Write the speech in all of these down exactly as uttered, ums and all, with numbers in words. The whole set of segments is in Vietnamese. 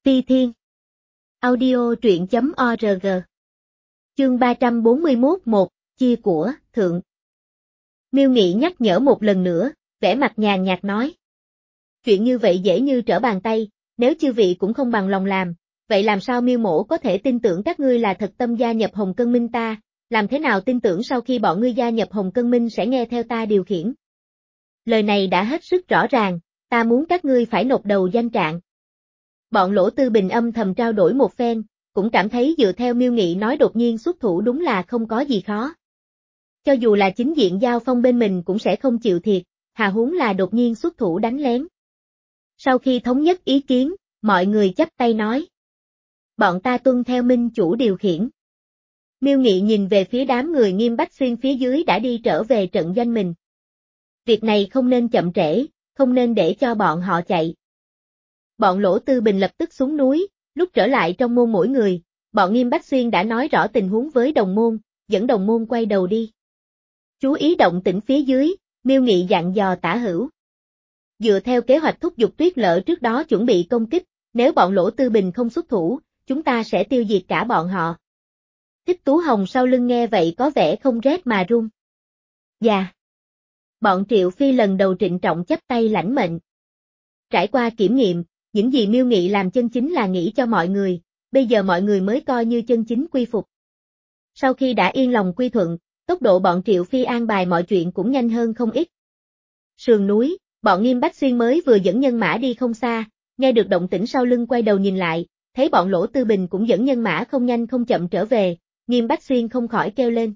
Ti Thiên. Audio truyện chấm org. Chương ba trăm bốn mươi mốt một, chia của, thượng. Miêu Nghị nhắc nhở một lần nữa, vẻ mặt nhàn nhạt nói. Chuyện như vậy dễ như trở bàn tay, nếu chư vị cũng không bằng lòng làm, vậy làm sao Miêu Mỗ có thể tin tưởng các ngươi là thật tâm gia nhập Hồng Cân Minh ta, làm thế nào tin tưởng sau khi bọn ngươi gia nhập Hồng Cân Minh sẽ nghe theo ta điều khiển. Lời này đã hết sức rõ ràng, ta muốn các ngươi phải nộp đầu danh trạng. Bọn Lỗ Tư Bình âm thầm trao đổi một phen, cũng cảm thấy dựa theo Miêu Nghị nói đột nhiên xuất thủ đúng là không có gì khó. Cho dù là chính diện giao phong bên mình cũng sẽ không chịu thiệt, hà huống là đột nhiên xuất thủ đánh lén. Sau khi thống nhất ý kiến, mọi người chắp tay nói. Bọn ta tuân theo Minh chủ điều khiển. Miêu Nghị nhìn về phía đám người Nghiêm Bách Xuyên phía dưới đã đi trở về trận doanh mình. Việc này không nên chậm trễ, không nên để cho bọn họ chạy. Bọn Lỗ Tư Bình lập tức xuống núi, lúc trở lại trong môn mỗi người, bọn Nghiêm Bách Xuyên đã nói rõ tình huống với đồng môn, dẫn đồng môn quay đầu đi. Chú ý động tĩnh phía dưới, Miêu Nghị dặn dò Tả Hữu. Dựa theo kế hoạch thúc giục Tuyết Lỡ trước đó chuẩn bị công kích, nếu bọn Lỗ Tư Bình không xuất thủ, chúng ta sẽ tiêu diệt cả bọn họ. Thích Tú Hồng sau lưng nghe vậy có vẻ không rét mà run. Dạ. Bọn Triệu Phi lần đầu trịnh trọng chắp tay lãnh mệnh. Trải qua kiểm nghiệm, những gì Miêu Nghị làm chân chính là nghĩ cho mọi người, bây giờ mọi người mới coi như chân chính quy phục. Sau khi đã yên lòng quy thuận, tốc độ bọn Triệu Phi an bài mọi chuyện cũng nhanh hơn không ít. Sườn núi, bọn Nghiêm Bách Xuyên mới vừa dẫn nhân mã đi không xa, nghe được động tĩnh sau lưng quay đầu nhìn lại, thấy bọn Lỗ Tư Bình cũng dẫn nhân mã không nhanh không chậm trở về, Nghiêm Bách Xuyên không khỏi kêu lên.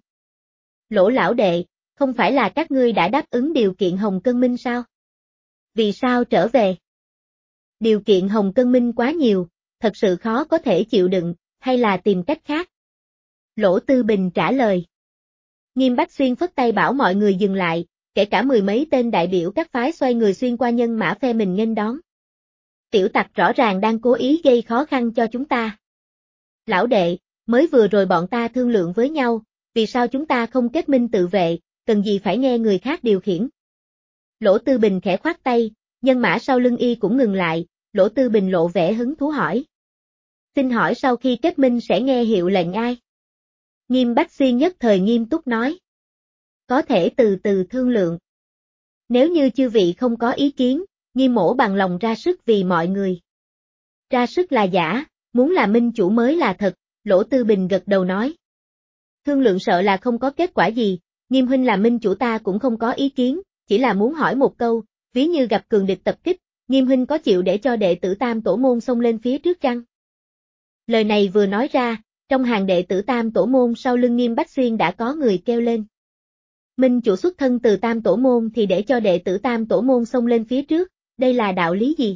Lỗ lão đệ, không phải là các ngươi đã đáp ứng điều kiện Hồng Cân Minh sao? Vì sao trở về? Điều kiện Hồng Cân Minh quá nhiều, thật sự khó có thể chịu đựng, hay là tìm cách khác? Lỗ Tư Bình trả lời. Nghiêm Bách Xuyên phất tay bảo mọi người dừng lại, kể cả mười mấy tên đại biểu các phái xoay người xuyên qua nhân mã phe mình nghênh đón. Tiểu tặc rõ ràng đang cố ý gây khó khăn cho chúng ta. Lão đệ, mới vừa rồi bọn ta thương lượng với nhau, vì sao chúng ta không kết minh tự vệ, cần gì phải nghe người khác điều khiển? Lỗ Tư Bình khẽ khoát tay, nhân mã sau lưng y cũng ngừng lại, Lỗ Tư Bình lộ vẻ hứng thú hỏi. Xin hỏi sau khi kết minh sẽ nghe hiệu lệnh ai? Nghiêm Bách Xuyên nhất thời nghiêm túc nói. Có thể từ từ thương lượng. Nếu như chư vị không có ý kiến, Nghiêm Mỗ bằng lòng ra sức vì mọi người. Ra sức là giả, muốn là minh chủ mới là thật, Lỗ Tư Bình gật đầu nói. Thương lượng sợ là không có kết quả gì, Nghiêm huynh là minh chủ ta cũng không có ý kiến, chỉ là muốn hỏi một câu, ví như gặp cường địch tập kích, Nghiêm huynh có chịu để cho đệ tử Tam Tổ môn xông lên phía trước chăng? Lời này vừa nói ra, trong hàng đệ tử Tam Tổ môn sau lưng Nghiêm Bách Xuyên đã có người kêu lên. Minh chủ xuất thân từ Tam Tổ môn thì để cho đệ tử Tam Tổ môn xông lên phía trước, đây là đạo lý gì?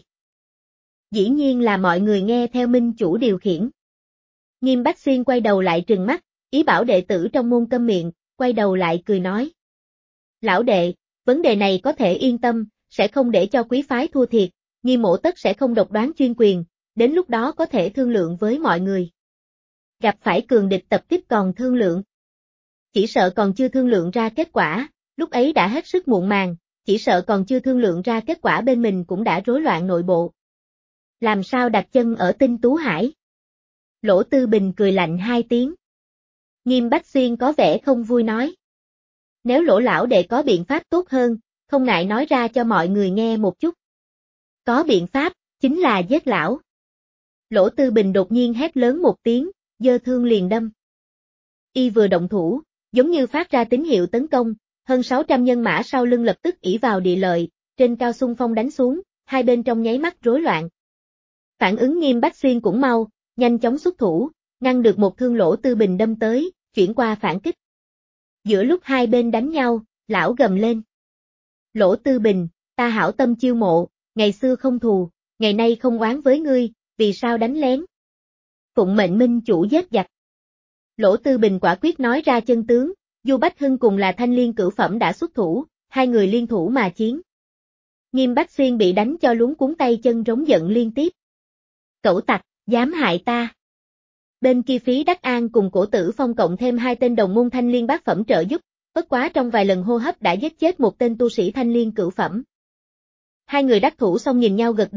Dĩ nhiên là mọi người nghe theo minh chủ điều khiển. Nghiêm Bách Xuyên quay đầu lại trừng mắt, ý bảo đệ tử trong môn câm miệng, quay đầu lại cười nói. Lão đệ, vấn đề này có thể yên tâm, sẽ không để cho quý phái thua thiệt, Nghiêm Mỗ tất sẽ không độc đoán chuyên quyền, đến lúc đó có thể thương lượng với mọi người. Gặp phải cường địch tập kích còn thương lượng. Chỉ sợ còn chưa thương lượng ra kết quả, lúc ấy đã hết sức muộn màng, chỉ sợ còn chưa thương lượng ra kết quả bên mình cũng đã rối loạn nội bộ. Làm sao đặt chân ở Tinh Tú Hải? Lỗ Tư Bình cười lạnh hai tiếng. Nghiêm Bách Xuyên có vẻ không vui nói. Nếu Lỗ lão đệ có biện pháp tốt hơn, không ngại nói ra cho mọi người nghe một chút. Có biện pháp, chính là giết lão. Lỗ Tư Bình đột nhiên hét lớn một tiếng, giơ thương liền đâm. Y vừa động thủ, giống như phát ra tín hiệu tấn công, hơn sáu trăm nhân mã sau lưng lập tức ỷ vào địa lợi, trên cao xung phong đánh xuống, hai bên trong nháy mắt rối loạn. Phản ứng Nghiêm Bách Xuyên cũng mau, nhanh chóng xuất thủ, ngăn được một thương Lỗ Tư Bình đâm tới, chuyển qua phản kích. Giữa lúc hai bên đánh nhau, lão gầm lên. Lỗ Tư Bình, ta hảo tâm chiêu mộ, ngày xưa không thù, ngày nay không oán với ngươi, vì sao đánh lén? Phụng mệnh minh chủ giết giặc. Lỗ Tư Bình quả quyết nói ra chân tướng, Du Bách Hưng cùng là thanh liên cửu phẩm đã xuất thủ, hai người liên thủ mà chiến. Nghiêm Bách Xuyên bị đánh cho luống cuống tay chân rống giận liên tiếp. Cẩu tặc, dám hại ta. Bên kia Phí Đắc An cùng Cổ Tử Phong cộng thêm hai tên đồng môn thanh liên bát phẩm trợ giúp, bất quá trong vài lần hô hấp đã giết chết một tên tu sĩ thanh liên cửu phẩm. Hai người đắc thủ xong nhìn nhau gật đầu,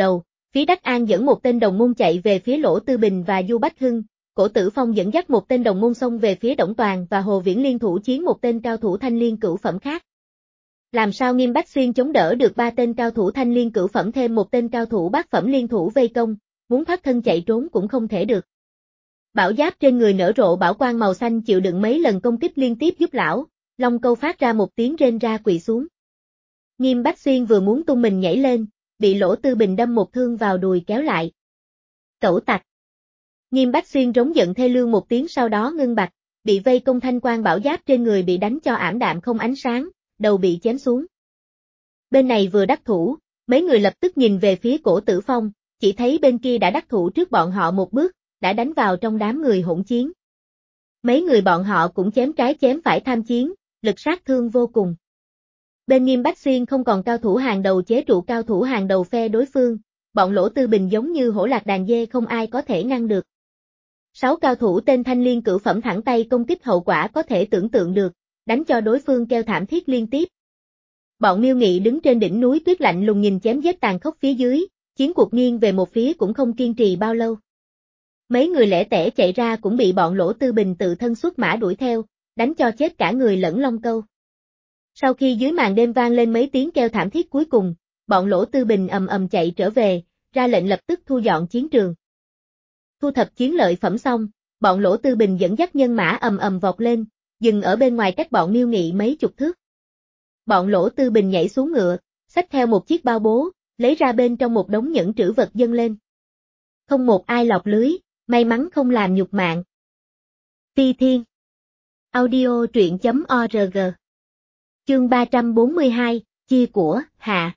Phía Đắc An dẫn một tên đồng môn chạy về phía Lỗ Tư Bình và Du Bách Hưng, Cổ Tử Phong dẫn dắt một tên đồng môn xông về phía Đổng Toàn và Hồ Viễn liên thủ chiến một tên cao thủ thanh liên cửu phẩm khác. Làm sao Nghiêm Bách Xuyên chống đỡ được ba tên cao thủ thanh liên cửu phẩm thêm một tên cao thủ bát phẩm liên thủ vây công, muốn thoát thân chạy trốn cũng không thể được. Bảo giáp trên người nở rộ bảo quang màu xanh chịu đựng mấy lần công kích liên tiếp giúp lão, Long Câu phát ra một tiếng rên ra quỳ xuống. Nghiêm Bách Xuyên vừa muốn tung mình nhảy lên, bị Lỗ Tư Bình đâm một thương vào đùi kéo lại. Cẩu tặc. Nghiêm Bách Xuyên rống giận thê lương một tiếng sau đó ngưng bặt, bị vây công thanh quang bảo giáp trên người bị đánh cho ảm đạm không ánh sáng, đầu bị chém xuống. Bên này vừa đắc thủ, mấy người lập tức nhìn về phía Cổ Tử Phong, chỉ thấy bên kia đã đắc thủ trước bọn họ một bước, đã đánh vào trong đám người hỗn chiến. Mấy người bọn họ cũng chém trái chém phải tham chiến, lực sát thương vô cùng. Bên Nghiêm Bách Xuyên không còn cao thủ hàng đầu chế trụ cao thủ hàng đầu phe đối phương, bọn Lỗ Tư Bình giống như hổ lạc đàn dê không ai có thể ngăn được. Sáu cao thủ tên thanh liên cửu phẩm thẳng tay công kích hậu quả có thể tưởng tượng được, đánh cho đối phương kêu thảm thiết liên tiếp. Bọn Miêu Nghị đứng trên đỉnh núi tuyết lạnh lùng nhìn chém giết tàn khốc phía dưới, chiến cuộc nghiêng về một phía cũng không kiên trì bao lâu. Mấy người lẻ tẻ chạy ra cũng bị bọn Lỗ Tư Bình tự thân xuất mã đuổi theo, đánh cho chết cả người lẫn Long Câu. Sau khi dưới màn đêm vang lên mấy tiếng kêu thảm thiết cuối cùng, bọn Lỗ Tư Bình ầm ầm chạy trở về, ra lệnh lập tức thu dọn chiến trường. Thu thập chiến lợi phẩm xong, bọn Lỗ Tư Bình dẫn dắt nhân mã ầm ầm vọt lên, dừng ở bên ngoài cách bọn Miêu Nghị mấy chục thước. Bọn Lỗ Tư Bình nhảy xuống ngựa, xách theo một chiếc bao bố, lấy ra bên trong một đống nhẫn trữ vật dâng lên. Không một ai lọt lưới, may mắn không làm nhục mạng. Ti Thiên. Audio truyện chấm org. Chương ba trăm bốn mươi hai, chia của, hạ.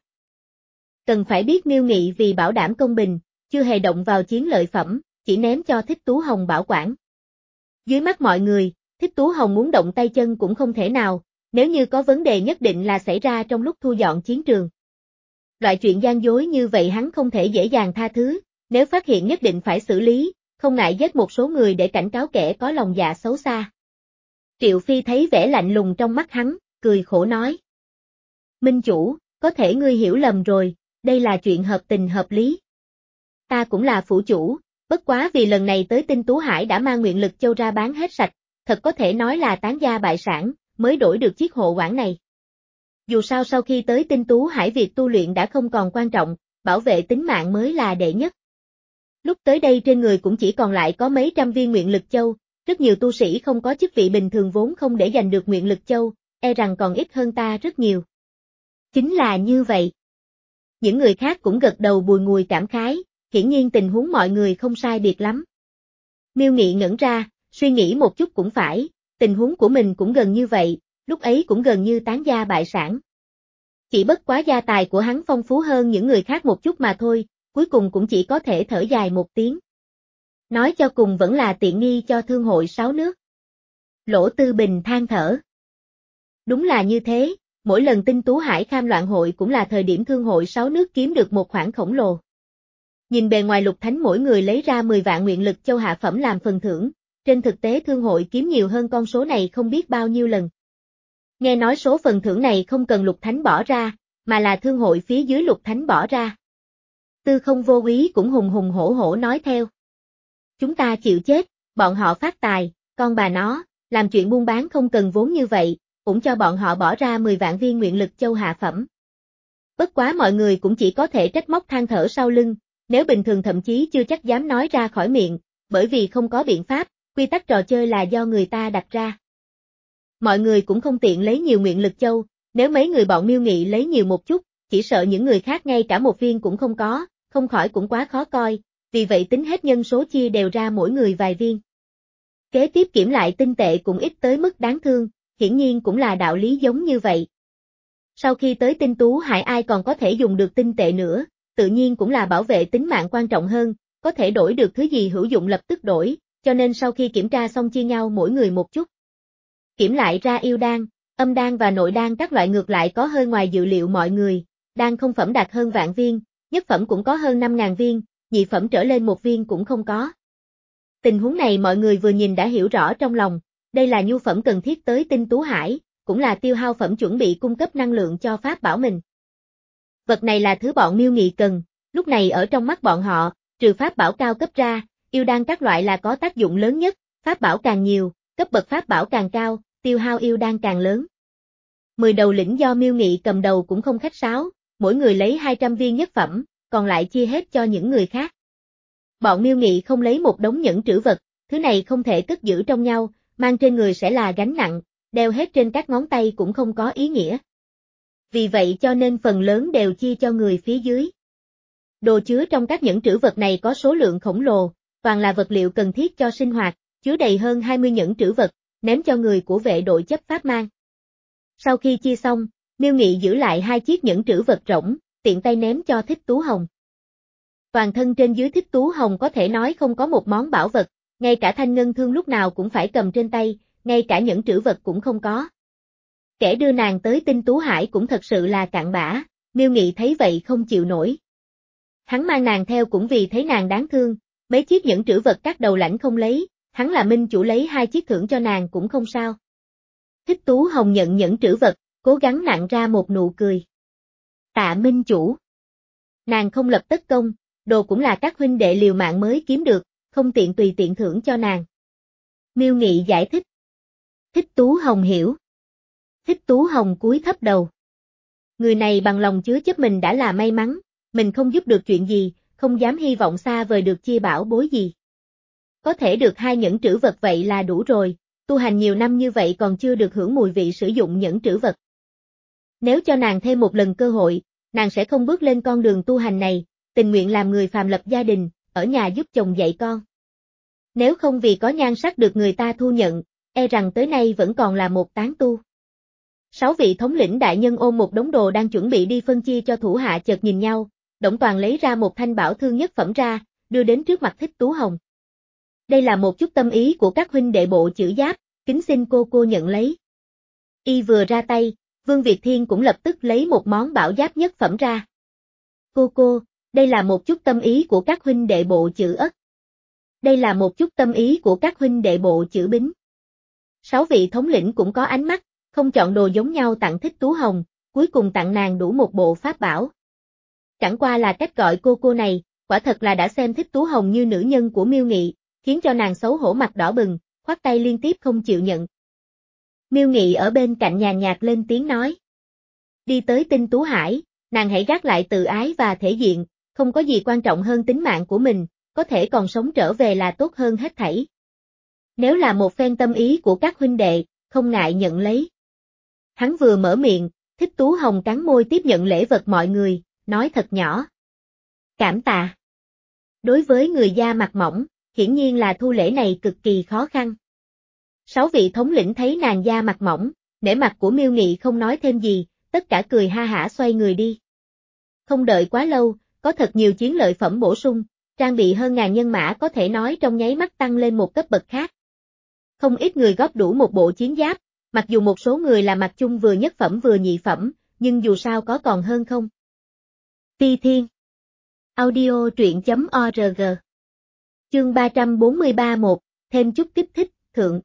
Cần phải biết Miêu Nghị vì bảo đảm công bình, chưa hề động vào chiến lợi phẩm, chỉ ném cho Thích Tú Hồng bảo quản. Dưới mắt mọi người, Thích Tú Hồng muốn động tay chân cũng không thể nào, nếu như có vấn đề nhất định là xảy ra trong lúc thu dọn chiến trường. Loại chuyện gian dối như vậy hắn không thể dễ dàng tha thứ, nếu phát hiện nhất định phải xử lý, không ngại giết một số người để cảnh cáo kẻ có lòng dạ xấu xa. Triệu Phi thấy vẻ lạnh lùng trong mắt hắn, cười khổ nói. Minh chủ, có thể ngươi hiểu lầm rồi, đây là chuyện hợp tình hợp lý. Ta cũng là phủ chủ, bất quá vì lần này tới Tinh Tú Hải đã mang nguyện lực châu ra bán hết sạch, thật có thể nói là tán gia bại sản, mới đổi được chiếc hộ quản này. Dù sao sau khi tới Tinh Tú Hải việc tu luyện đã không còn quan trọng, bảo vệ tính mạng mới là đệ nhất. Lúc tới đây trên người cũng chỉ còn lại có mấy trăm viên nguyện lực châu, rất nhiều tu sĩ không có chức vị bình thường vốn không để giành được nguyện lực châu, e rằng còn ít hơn ta rất nhiều. Chính là như vậy. Những người khác cũng gật đầu bùi ngùi cảm khái, hiển nhiên tình huống mọi người không sai biệt lắm. Miêu Nghị ngẩn ra, suy nghĩ một chút cũng phải, tình huống của mình cũng gần như vậy, lúc ấy cũng gần như tán gia bại sản. Chỉ bất quá gia tài của hắn phong phú hơn những người khác một chút mà thôi, cuối cùng cũng chỉ có thể thở dài một tiếng. Nói cho cùng vẫn là tiện nghi cho thương hội sáu nước. Lỗ Tư Bình than thở. Đúng là như thế, mỗi lần Tinh Tú Hải Kham Loạn hội cũng là thời điểm thương hội sáu nước kiếm được một khoản khổng lồ. Nhìn bề ngoài Lục Thánh mỗi người lấy ra mười vạn nguyện lực châu hạ phẩm làm phần thưởng, trên thực tế thương hội kiếm nhiều hơn con số này không biết bao nhiêu lần. Nghe nói số phần thưởng này không cần Lục Thánh bỏ ra, mà là thương hội phía dưới Lục Thánh bỏ ra. Tư Không Vô Úy cũng hùng hùng hổ hổ nói theo. Chúng ta chịu chết, bọn họ phát tài, con bà nó, làm chuyện buôn bán không cần vốn như vậy, cũng cho bọn họ bỏ ra mười vạn viên nguyện lực châu hạ phẩm. Bất quá mọi người cũng chỉ có thể trách móc than thở sau lưng, nếu bình thường thậm chí chưa chắc dám nói ra khỏi miệng, bởi vì không có biện pháp, quy tắc trò chơi là do người ta đặt ra. Mọi người cũng không tiện lấy nhiều nguyện lực châu, nếu mấy người bọn Miêu Nghị lấy nhiều một chút, chỉ sợ những người khác ngay cả một viên cũng không có, không khỏi cũng quá khó coi, vì vậy tính hết nhân số chia đều ra mỗi người vài viên. Kế tiếp kiểm lại tinh tệ cũng ít tới mức đáng thương, hiển nhiên cũng là đạo lý giống như vậy. Sau khi tới Tinh Tú Hải ai còn có thể dùng được tinh tệ nữa, tự nhiên cũng là bảo vệ tính mạng quan trọng hơn, có thể đổi được thứ gì hữu dụng lập tức đổi, cho nên sau khi kiểm tra xong chia nhau mỗi người một chút. Kiểm lại ra yêu đan, âm đan và nội đan các loại ngược lại có hơi ngoài dự liệu mọi người, đan không phẩm đạt hơn vạn viên, nhất phẩm cũng có hơn năm ngàn viên, nhị phẩm trở lên một viên cũng không có. Tình huống này mọi người vừa nhìn đã hiểu rõ trong lòng, đây là nhu phẩm cần thiết tới Tinh Tú Hải, cũng là tiêu hao phẩm chuẩn bị cung cấp năng lượng cho pháp bảo mình. Vật này là thứ bọn Miêu Nghị cần, Lúc này ở trong mắt bọn họ, trừ pháp bảo cao cấp ra, yêu đan các loại là có tác dụng lớn nhất, pháp bảo càng nhiều, cấp bậc pháp bảo càng cao, tiêu hao yêu đan càng lớn. Mười đầu lĩnh do Miêu Nghị cầm đầu cũng không khách sáo, mỗi người lấy hai trăm viên nhất phẩm, còn lại chia hết cho những người khác. Bọn Miêu Nghị không lấy một đống nhẫn trữ vật, thứ này không thể cất giữ trong nhau, mang trên người sẽ là gánh nặng, đeo hết trên các ngón tay cũng không có ý nghĩa. Vì vậy cho nên phần lớn đều chia cho người phía dưới. Đồ chứa trong các nhẫn trữ vật này có số lượng khổng lồ, toàn là vật liệu cần thiết cho sinh hoạt, chứa đầy hơn hai mươi nhẫn trữ vật, ném cho người của vệ đội chấp pháp mang. Sau khi chia xong, Miêu Nghị giữ lại hai chiếc nhẫn trữ vật rỗng, tiện tay ném cho Thích Tú Hồng. Toàn thân trên dưới Thích Tú Hồng có thể nói không có một món bảo vật, ngay cả thanh ngân thương lúc nào cũng phải cầm trên tay, ngay cả nhẫn trữ vật cũng không có. Kẻ đưa nàng tới Tinh Tú Hải cũng thật sự là cặn bã, Miêu Nghị thấy vậy không chịu nổi. Hắn mang nàng theo cũng vì thấy nàng đáng thương, mấy chiếc nhẫn trữ vật các đầu lãnh không lấy, hắn là minh chủ lấy hai chiếc thưởng cho nàng cũng không sao. Thích Tú Hồng nhận nhẫn trữ vật, cố gắng nặn ra một nụ cười. Tạ minh chủ. Nàng không lập tất công, đồ cũng là các huynh đệ liều mạng mới kiếm được, không tiện tùy tiện thưởng cho nàng. Miêu Nghị giải thích. Thích Tú Hồng hiểu. Thích Tú Hồng cúi thấp đầu. Người này bằng lòng chứa chấp mình đã là may mắn, mình không giúp được chuyện gì, không dám hy vọng xa vời được chia bảo bối gì. Có thể được hai nhẫn trữ vật vậy là đủ rồi, tu hành nhiều năm như vậy còn chưa được hưởng mùi vị sử dụng nhẫn trữ vật. Nếu cho nàng thêm một lần cơ hội, nàng sẽ không bước lên con đường tu hành này, tình nguyện làm người phàm lập gia đình, ở nhà giúp chồng dạy con. Nếu không vì có nhan sắc được người ta thu nhận, e rằng tới nay vẫn còn là một tán tu. Sáu vị thống lĩnh đại nhân ôm một đống đồ đang chuẩn bị đi phân chia cho thủ hạ chợt nhìn nhau, Đổng Toàn lấy ra một thanh bảo thương nhất phẩm ra, đưa đến trước mặt Thích Tú Hồng. Đây là một chút tâm ý của các huynh đệ bộ chữ giáp, kính xin cô cô nhận lấy. Y vừa ra tay, Vương Việt Thiên cũng lập tức lấy một món bảo giáp nhất phẩm ra. Cô cô, đây là một chút tâm ý của các huynh đệ bộ chữ Ất. Đây là một chút tâm ý của các huynh đệ bộ chữ Bính. Sáu vị thống lĩnh cũng có ánh mắt, không chọn đồ giống nhau tặng Thích Tú Hồng, cuối cùng tặng nàng đủ một bộ pháp bảo. Chẳng qua là cách gọi cô cô này, quả thật là đã xem Thích Tú Hồng như nữ nhân của Miêu Nghị, khiến cho nàng xấu hổ mặt đỏ bừng, khoát tay liên tiếp không chịu nhận. Miêu Nghị ở bên cạnh nhàn nhạt lên tiếng nói. Đi tới Tinh Tú Hải, nàng hãy gác lại tự ái và thể diện, không có gì quan trọng hơn tính mạng của mình, có thể còn sống trở về là tốt hơn hết thảy. Nếu là một phen tâm ý của các huynh đệ, không ngại nhận lấy. Hắn vừa mở miệng, Thích Tú Hồng cắn môi tiếp nhận lễ vật mọi người, nói thật nhỏ. Cảm tạ. Đối với người da mặt mỏng, hiển nhiên là thu lễ này cực kỳ khó khăn. Sáu vị thống lĩnh thấy nàng da mặt mỏng, nể mặt của Miêu Nghị không nói thêm gì, tất cả cười ha hả xoay người đi. Không đợi quá lâu, có thật nhiều chiến lợi phẩm bổ sung, trang bị hơn ngàn nhân mã có thể nói trong nháy mắt tăng lên một cấp bậc khác. Không ít người góp đủ một bộ chiến giáp, mặc dù một số người là mặc chung vừa nhất phẩm vừa nhị phẩm, nhưng dù sao có còn hơn không. Ti Thiên Audio truyện chấm org Chương ba trăm bốn mươi ba một, thêm chút kích thích, thượng.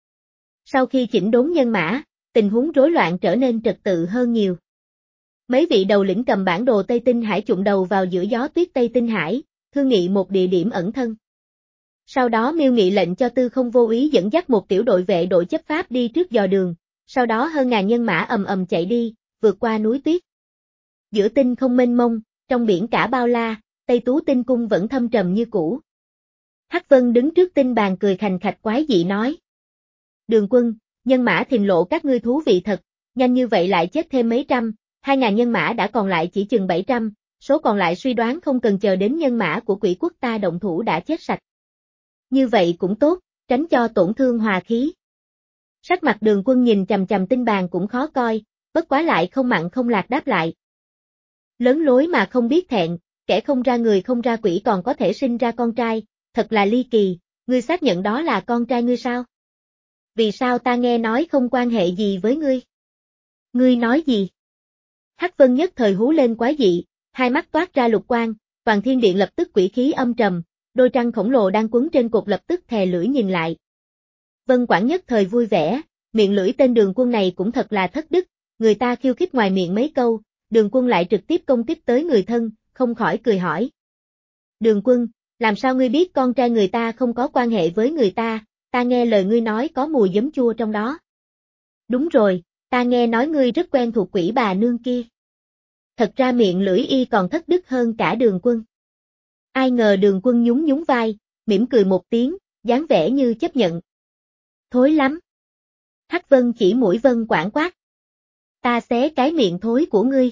Sau khi chỉnh đốn nhân mã, tình huống rối loạn trở nên trật tự hơn nhiều. Mấy vị đầu lĩnh cầm bản đồ Tây Tinh Hải chụm đầu vào giữa gió tuyết Tây Tinh Hải, thương nghị một địa điểm ẩn thân. Sau đó Miêu Nghị lệnh cho Tư Không vô ý dẫn dắt một tiểu đội vệ đội chấp pháp đi trước dò đường, sau đó hơn ngàn nhân mã ầm ầm chạy đi, vượt qua núi tuyết. Giữa tinh không mênh mông, trong biển cả bao la, Tây Tú Tinh Cung vẫn thâm trầm như cũ. Hắc Vân đứng trước tinh bàn cười khành khạch quái dị nói. Đường quân, nhân mã thình lộ các ngươi thú vị thật, nhanh như vậy lại chết thêm mấy trăm, hai ngàn nhân mã đã còn lại chỉ chừng bảy trăm, số còn lại suy đoán không cần chờ đến nhân mã của quỷ quốc ta động thủ đã chết sạch. Như vậy cũng tốt, tránh cho tổn thương hòa khí. Sắc mặt Đường quân nhìn chằm chằm tinh bàn cũng khó coi, bất quá lại không mặn không lạt đáp lại. Lớn lối mà không biết thẹn, kẻ không ra người không ra quỷ còn có thể sinh ra con trai, thật là ly kỳ, ngươi xác nhận đó là con trai ngươi sao? Vì sao ta nghe nói không quan hệ gì với ngươi? Ngươi nói gì? Hắc Vân nhất thời hú lên quái dị, hai mắt toát ra lục quang, toàn thiên điện lập tức quỷ khí âm trầm, đôi trăng khổng lồ đang quấn trên cột lập tức thè lưỡi nhìn lại. Vân Quảng nhất thời vui vẻ, miệng lưỡi tên Đường quân này cũng thật là thất đức, người ta khiêu khích ngoài miệng mấy câu, Đường quân lại trực tiếp công kích tới người thân, không khỏi cười hỏi. Đường Quân, làm sao ngươi biết con trai người ta không có quan hệ với người ta, ta nghe lời ngươi nói có mùi giấm chua trong đó. Đúng rồi, ta nghe nói ngươi rất quen thuộc quỷ bà nương kia. Thật ra miệng lưỡi y còn thất đức hơn cả Đường Quân. Ai ngờ Đường Quân nhún nhún vai, mỉm cười một tiếng, dáng vẻ như chấp nhận. Thối lắm. Hắc Vân chỉ mũi Vân Quảng quát. Ta xé cái miệng thối của ngươi.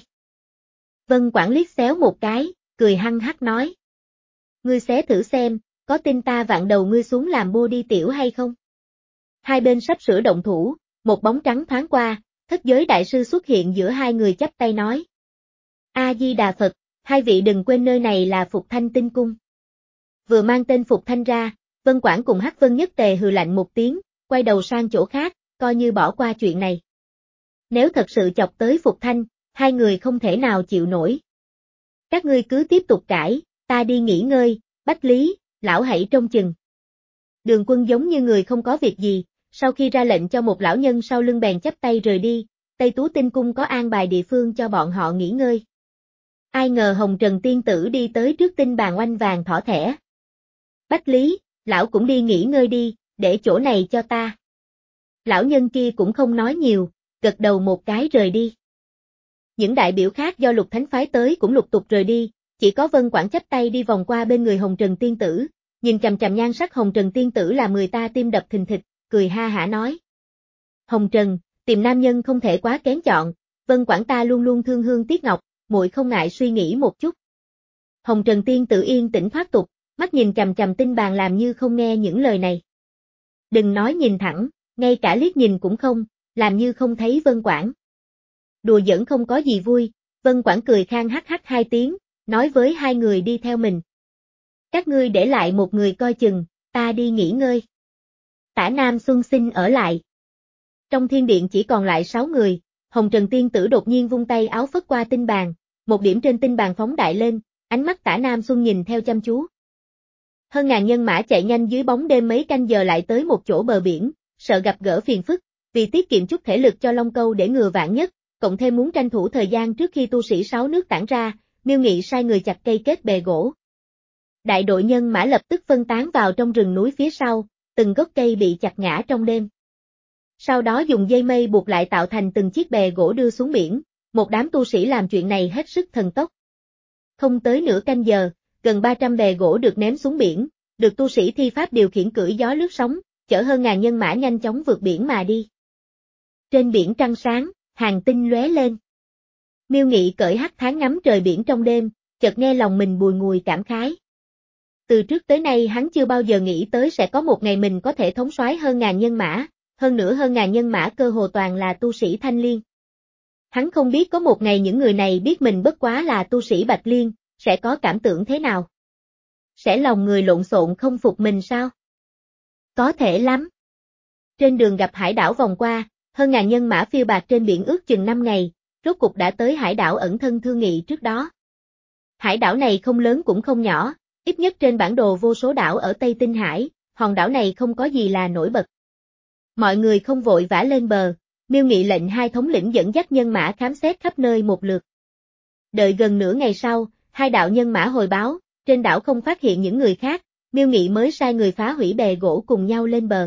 Vân Quảng liếc xéo một cái, cười hăng hắc nói. Ngươi xé thử xem, có tin ta vặn đầu ngươi xuống làm bô đi tiểu hay không? Hai bên sắp sửa động thủ, một bóng trắng thoáng qua, thất giới đại sư xuất hiện giữa hai người chắp tay nói. A-di-đà Phật, hai vị đừng quên nơi này là Phục Thanh Tinh Cung. Vừa mang tên Phục Thanh ra, Vân Quảng cùng Hắc Vân Nhất Tề hừ lạnh một tiếng, quay đầu sang chỗ khác, coi như bỏ qua chuyện này. Nếu thật sự chọc tới Phục Thanh, hai người không thể nào chịu nổi. Các ngươi cứ tiếp tục cãi, ta đi nghỉ ngơi, Bách Lý, lão hãy trông chừng. Đường Quân giống như người không có việc gì, sau khi ra lệnh cho một lão nhân sau lưng bèn chắp tay rời đi, Tây Tú Tinh Cung có an bài địa phương cho bọn họ nghỉ ngơi. Ai ngờ Hồng Trần Tiên Tử đi tới trước tinh bàn oanh vàng thỏ thẻ. Bách Lý, lão cũng đi nghỉ ngơi đi, để chỗ này cho ta. Lão nhân kia cũng không nói nhiều, gật đầu một cái rời đi. Những đại biểu khác do Lục Thánh phái tới cũng lục tục rời đi, chỉ có Vân Quảng chắp tay đi vòng qua bên người Hồng Trần Tiên Tử, nhìn chằm chằm nhan sắc Hồng Trần Tiên Tử làm người ta tim đập thình thịch, cười ha hả nói. Hồng Trần, tìm nam nhân không thể quá kén chọn, Vân Quảng ta luôn luôn thương hương tiếc ngọc, muội không ngại suy nghĩ một chút. Hồng Trần Tiên Tử yên tĩnh thoát tục, mắt nhìn chằm chằm tinh bàn làm như không nghe những lời này. Đừng nói nhìn thẳng, ngay cả liếc nhìn cũng không, làm như không thấy Vân Quảng. Đùa giỡn không có gì vui, Vân Quảng cười khang hắc hắc hai tiếng, nói với hai người đi theo mình. Các ngươi để lại một người coi chừng, ta đi nghỉ ngơi. Tả Nam Xuân xin ở lại. Trong thiên điện chỉ còn lại sáu người, Hồng Trần Tiên Tử đột nhiên vung tay áo phất qua tinh bàn, một điểm trên tinh bàn phóng đại lên, ánh mắt Tả Nam Xuân nhìn theo chăm chú. Hơn ngàn nhân mã chạy nhanh dưới bóng đêm mấy canh giờ lại tới một chỗ bờ biển, sợ gặp gỡ phiền phức, vì tiết kiệm chút thể lực cho Long Câu để ngừa vạn nhất, cộng thêm muốn tranh thủ thời gian trước khi tu sĩ sáu nước tản ra, Miêu Nghị sai người chặt cây kết bè gỗ. Đại đội nhân mã lập tức phân tán vào trong rừng núi phía sau, từng gốc cây bị chặt ngã trong đêm. Sau đó dùng dây mây buộc lại tạo thành từng chiếc bè gỗ đưa xuống biển, một đám tu sĩ làm chuyện này hết sức thần tốc. Không tới nửa canh giờ, gần ba trăm bè gỗ được ném xuống biển, được tu sĩ thi pháp điều khiển cưỡi gió lướt sóng, chở hơn ngàn nhân mã nhanh chóng vượt biển mà đi. Trên biển trăng sáng, hàng tinh lóe lên. Miêu Nghị cởi hắc tháng ngắm trời biển trong đêm, chợt nghe lòng mình bùi ngùi cảm khái. Từ trước tới nay hắn chưa bao giờ nghĩ tới sẽ có một ngày mình có thể thống soái hơn ngàn nhân mã, hơn nữa hơn ngàn nhân mã cơ hồ toàn là tu sĩ Thanh Liên. Hắn không biết có một ngày những người này biết mình bất quá là tu sĩ Bạch Liên, sẽ có cảm tưởng thế nào? Sẽ lòng người lộn xộn không phục mình sao? Có thể lắm. Trên đường gặp hải đảo vòng qua, hơn ngàn nhân mã phiêu bạt trên biển ước chừng năm ngày, rốt cục đã tới hải đảo ẩn thân Thương Nghị trước đó. Hải đảo này không lớn cũng không nhỏ, ít nhất trên bản đồ vô số đảo ở Tây Tinh Hải, hòn đảo này không có gì là nổi bật. Mọi người không vội vã lên bờ, Miêu Nghị lệnh hai thống lĩnh dẫn dắt nhân mã khám xét khắp nơi một lượt. Đợi gần nửa ngày sau, hai đạo nhân mã hồi báo, trên đảo không phát hiện những người khác, Miêu Nghị mới sai người phá hủy bè gỗ cùng nhau lên bờ.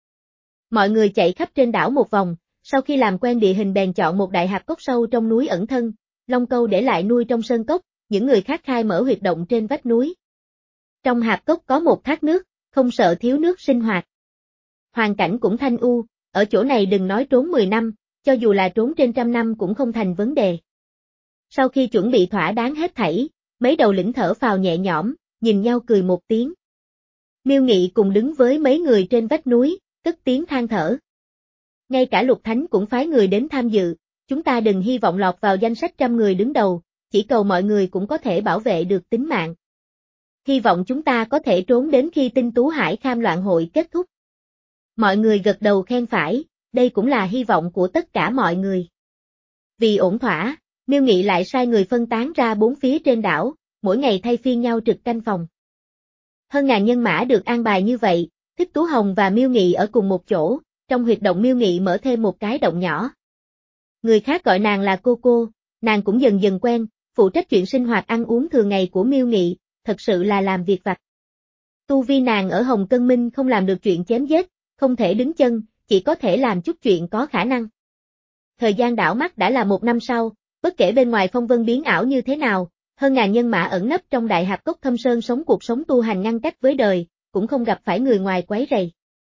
Mọi người chạy khắp trên đảo một vòng, sau khi làm quen địa hình bèn chọn một đại hạp cốc sâu trong núi ẩn thân, Long Câu để lại nuôi trong sơn cốc, những người khác khai mở huyệt động trên vách núi. Trong hạp cốc có một thác nước, không sợ thiếu nước sinh hoạt. Hoàn cảnh cũng thanh u, ở chỗ này đừng nói trốn mười năm, cho dù là trốn trên trăm năm cũng không thành vấn đề. Sau khi chuẩn bị thỏa đáng hết thảy, mấy đầu lĩnh thở phào nhẹ nhõm, nhìn nhau cười một tiếng. Miêu Nghị cùng đứng với mấy người trên vách núi, cất tiếng than thở. Ngay cả Lục Thánh cũng phái người đến tham dự, chúng ta đừng hy vọng lọt vào danh sách trăm người đứng đầu, chỉ cầu mọi người cũng có thể bảo vệ được tính mạng. Hy vọng chúng ta có thể trốn đến khi Tinh Tú Hải Kham loạn hội kết thúc. Mọi người gật đầu khen phải, đây cũng là hy vọng của tất cả mọi người. Vì ổn thỏa, Miêu Nghị lại sai người phân tán ra bốn phía trên đảo, mỗi ngày thay phiên nhau trực canh phòng. Hơn ngàn nhân mã được an bài như vậy, Thích Tú Hồng và Miêu Nghị ở cùng một chỗ, trong huyệt động Miêu Nghị mở thêm một cái động nhỏ. Người khác gọi nàng là cô cô, nàng cũng dần dần quen, phụ trách chuyện sinh hoạt ăn uống thường ngày của Miêu Nghị, thật sự là làm việc vặt. Tu vi nàng ở Hồng Cân Minh không làm được chuyện chém giết, không thể đứng chân, chỉ có thể làm chút chuyện có khả năng. Thời gian đảo mắt đã là một năm sau, bất kể bên ngoài phong vân biến ảo như thế nào, hơn ngàn nhân mã ẩn nấp trong đại hạp cốc thâm sơn sống cuộc sống tu hành ngăn cách với đời, cũng không gặp phải người ngoài quấy rầy.